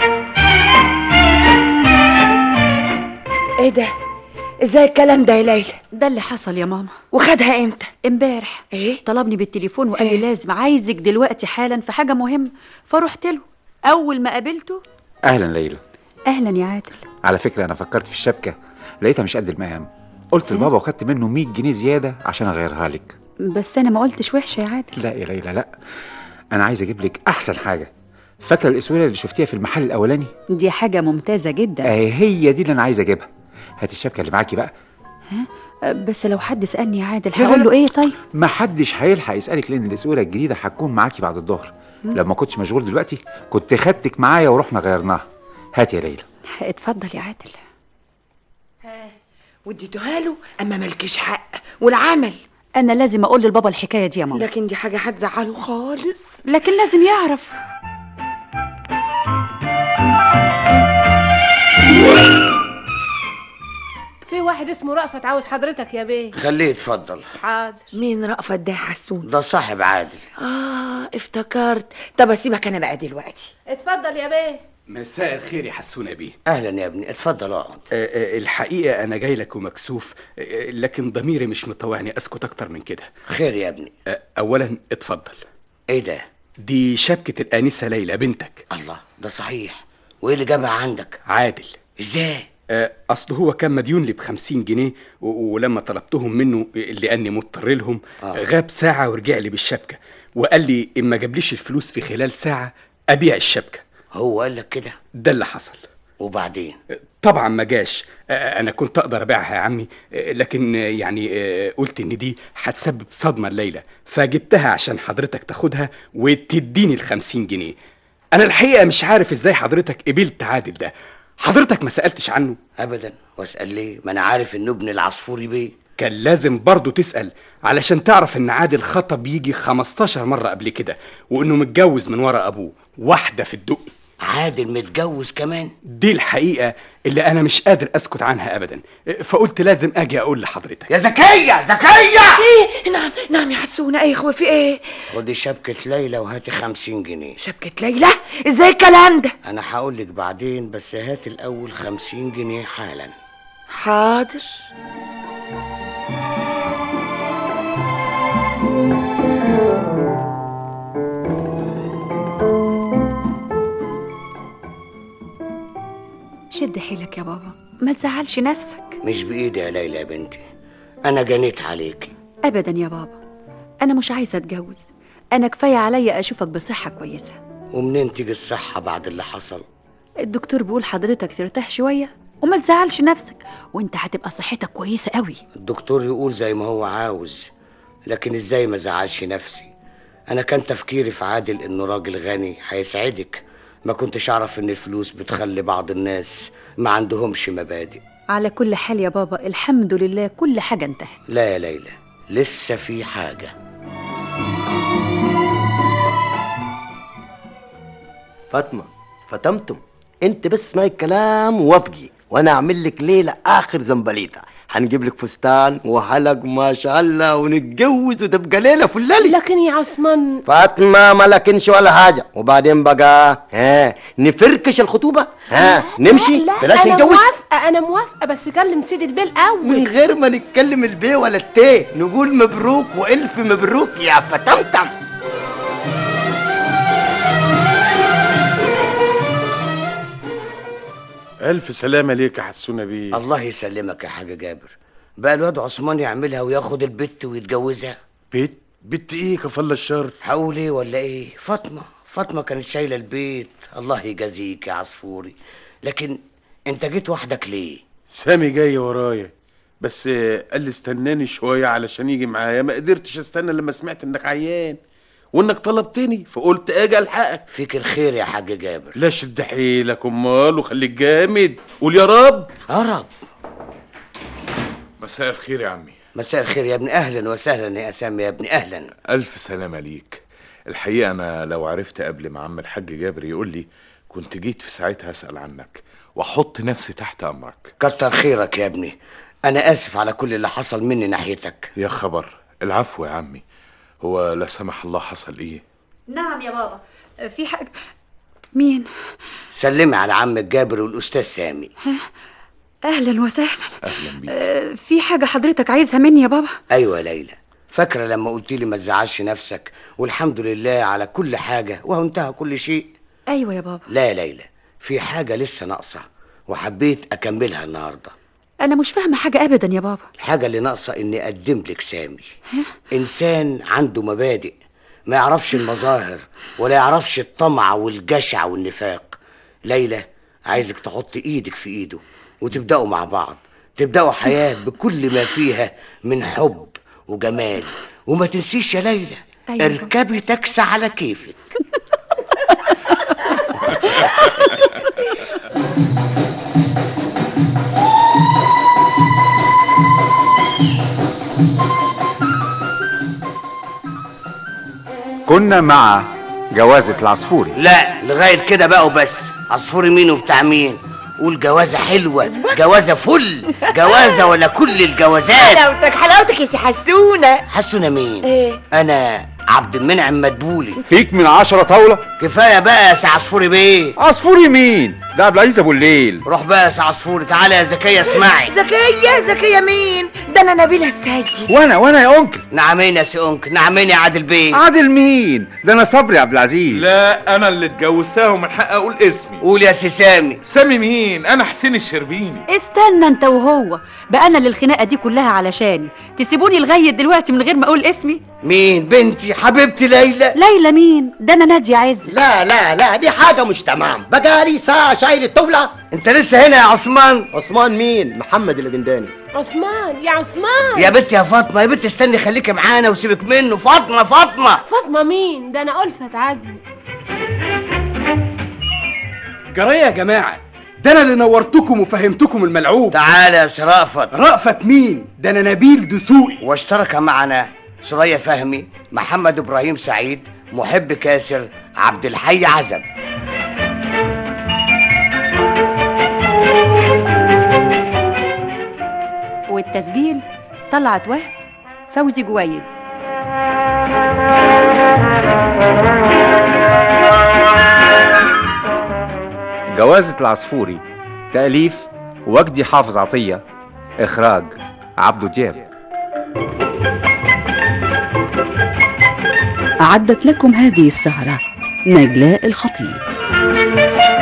ايه ده؟ ازاي الكلام ده يا ليلى؟ ده اللي حصل يا ماما. وخدها امتى؟ امبارح. ايه؟ طلبني بالتليفون وقال لي لازم عايزك دلوقتي حالا في حاجة مهمة، فرحت له. اول ما قابلته اهلا ليلى. اهلا يا عادل. على فكرة انا فكرت في الشبكة، لقيتها مش قد المقام، قلت لبابا وخدت منه 100 جنيه زيادة عشان اغيرها لك. بس انا ما قلتش وحشة يا عادل. لا يا ليلى لا، انا عايز اجيب لك احسن حاجة. فاكرة الاسورة اللي شفتيها في المحل الاولاني؟ دي حاجة ممتازة جدا. هي دي اللي انا عايز اجيبها. هات الشبكة اللي معاكي بقى. بس لو حد سألني يا عادل هقول له ايه؟ طيب ما حدش هيلحق يسألك، لان الاسورة الجديدة هتكون معاكي بعد الظهر. لو ما كنتش مشغول دلوقتي كنت خدتك معايا ورحنا غيرناها. هات يا ليلى. اتفضل يا عادل. وديتوها له اما مالكيش حق والعمل. انا لازم اقول لبابا الحكاية دي يا ماما. لكن دي حاجة هتزعله خالص. لكن لازم يعرف. في واحد اسمه رأفت عاوز حضرتك يا بيه. خليه يتفضل. حاضر. مين رأفت ده يا حسون؟ ده صاحب عادل. افتكرت. طب اسيبك انا بقى دلوقتي. اتفضل يا بيه. مساء الخير يا حسونة بيه. اهلا يا ابني، اتفضل اقعد. الحقيقة انا جاي لك ومكسوف، لكن ضميري مش مطوعني اسكت اكتر من كده. خير يا ابني. اولا اتفضل. ايه ده؟ دي شبكة الآنسة ليلى بنتك. الله، ده صحيح. وايه اللي جابها عندك؟ عادل. ازاي؟ اصل هو كان مديون لي ب50 جنيه ولما طلبتهم منه لاني مضطر لهم غاب ساعة ورجع لي بالشبكة وقال لي إن ما جابليش الفلوس في خلال ساعة ابيع الشبكة. هو قال لك كده؟ ده اللي حصل. وبعدين؟ طبعا ما جاش. انا كنت اقدر ابيعها يا عمي، لكن يعني قلت ان دي هتسبب صدمة الليلة، فجبتها عشان حضرتك تاخدها وتديني ال50 جنيه. انا الحقيقة مش عارف ازاي حضرتك قبلت عادل ده. حضرتك ما سألتش عنه؟ ابدا. واسأل ليه؟ ما انا عارف انه ابن العصفوري بيه. كان لازم برضو تسأل علشان تعرف ان عادل خطب يجي 15 مرة قبل كده، وانه متجوز من ورا ابوه واحدة في الدقي. عادل متجوز كمان؟ دي الحقيقة اللي أنا مش قادر أسكت عنها أبدا، فقلت لازم أجي أقول لحضرتك. يا زكية زكية! ايه؟ نعم يا حسونة. ايه هو في ايه؟ خدي شبكة ليلى وهاتي 50 جنيه. شبكة ليلى؟ ازاي الكلام ده؟ انا هقولك بعدين، بس هاتي الاول 50 جنيه حالا. حاضر. شد حيلك يا بابا، ما تزعلش نفسك. مش بايدي يا ليلى يا بنتي، انا جنيت عليكي. ابدا يا بابا، انا مش عايزه اتجوز، انا كفايه عليا اشوفك بصحه كويسه. ومنين تيجي الصحه بعد اللي حصل؟ الدكتور بيقول حضرتك ترتاح شويه وما تزعلش نفسك، وانت هتبقى صحتك كويسه قوي. الدكتور يقول زي ما هو عاوز، لكن ازاي ما زعلش نفسي؟ انا كان تفكيري في عادل انه راجل غني هيسعدك، ما كنتش اعرف ان الفلوس بتخلي بعض الناس ما عندهمش مبادئ. على كل حال يا بابا الحمد لله كل حاجه انتهت. لا يا ليلى، لسه في حاجه. فاطمه فتمتم، انت بس اسمعي الكلام ووافقي، وانا اعمل لك ليله اخر زنبليطه. هنجيب لك فستان وحلق ما شاء الله ونتجوز وتبقى ليله فلالي. لكن يا عثمان فاطمه ما لكنش ولا حاجه، وبعدين بقى نفركش الخطوبه، نمشي بلاش نتجوز. انا موافقه بس كلم سيد البيه الاول. من غير ما نتكلم البيه ولا التيه، نقول مبروك والف مبروك يا فتمتم. ألف سلامة ليك يا حسونة بيه. الله يسلمك يا حاج جابر. بقى الواد عثمان يعملها وياخد البت ويتجوزها. بت ايه كفل الشر؟ هقول ايه ولا ايه؟ فاطمة كانت شايلة البيت. الله يجازيك يا عصفوري. لكن انت جيت وحدك ليه؟ سامي جاي ورايا، بس قال لي استناني شوية علشان يجي معايا. ما قدرتش استنى لما سمعت انك عيان وانك طلبتني، فقلت اجي الحقك. فيك الخير يا حاج جابر. لا شد حيلك امال وخليك جامد. قول يا رب. يا رب. مساء الخير يا عمي. مساء الخير يا ابني. اهلا وسهلا يا اسامي يا ابني، اهلا. الف سلامة ليك. الحقيقة انا لو عرفت قبل ما عم الحاج جابر يقول لي كنت جيت في ساعتها اسأل عنك واحط نفسي تحت امرك. كتر خيرك يا ابني، انا اسف على كل اللي حصل مني ناحيتك. يا خبر. العفو يا عمي. هو لا سمح الله حصل ايه؟ نعم يا بابا، في حاجة. مين؟ سلمي على عمك جابر والاستاذ سامي. اهلا وسهلا. اهلا بيك. في حاجة حضرتك عايزها مني يا بابا؟ ايوه ليلى، فاكرة لما قلت لي ما تزعلش نفسك والحمد لله على كل حاجة وهو انتهى كل شيء؟ ايوه يا بابا. لا يا ليلى، في حاجة لسه ناقصة وحبيت اكملها النهاردة. انا مش فاهمة حاجة ابدا يا بابا. الحاجة اللي ناقصة اني اقدم لك سامي. انسان عنده مبادئ، ما يعرفش المظاهر ولا يعرفش الطمع والجشع والنفاق. ليلى، عايزك تحط ايدك في ايده وتبدأوا مع بعض، تبدأوا حياة بكل ما فيها من حب وجمال. وما تنسيش يا ليلى، أيوة. اركبي تاكسي على كيفك. كنا مع جوازة العصفوري. لا لغاية كده بقى وبس. عصفوري مين وبتاع مين؟ قول جوازة حلوة، جوازة فل، جوازة ولا كل الجوازات. حلاوتك يا سي حسونة. حسونة مين؟ ايه؟ انا عبد المنعم مدبولي. فيك من 10 طاولة. كفاية بقى يا سي عصفوري بيه. عصفوري مين؟ ده عبد العزيز ابو الليل. روح بقى يا سي عصفوري. تعالى يا زكية اسمعي. زكية مين؟ ده انا نبيلة السيد. وانا يا انكل. نعمين يا سي انكل. نعمين يا عادل بيه. عادل مين؟ ده انا صبري عبد العزيز. لا انا اللي اتجوزتها ومن حق اقول اسمي. قول يا سي سامي. سامي مين؟ انا حسين الشربيني. استنى انت وهو بقى، انا للخناقة دي كلها علشاني تسيبوني لغاية دلوقتي من غير ما اقول اسمي؟ مين؟ بنتي حبيبتي ليلى. ليلى مين؟ ده انا نادية عز. لا دي حاجة مش تمام. بقالي ساعة شايل الطاولة. انت لسه هنا يا عثمان؟ عثمان مين؟ محمد الدنداني. عثمان يا عثمان. يا بنت يا فاطمة، يا بنت استني خليكي معانا وسيبك منه. فاطمة مين؟ ده انا ألفت عدل. جرايه يا جماعة، ده انا اللي نورتكم وفهمتكم الملعوب. تعالى يا رأفت. رأفت مين؟ ده انا نبيل دسوقي. واشترك معنا سرية فهمي، محمد ابراهيم سعيد، محب كاسر، عبد الحي عزب. طلعت وهب، فوزي جويد. جوازة العصفوري، تأليف وجدي حافظ عطية، إخراج عبدو دياب. أعدت لكم هذه السهرة نجلاء الخطيب.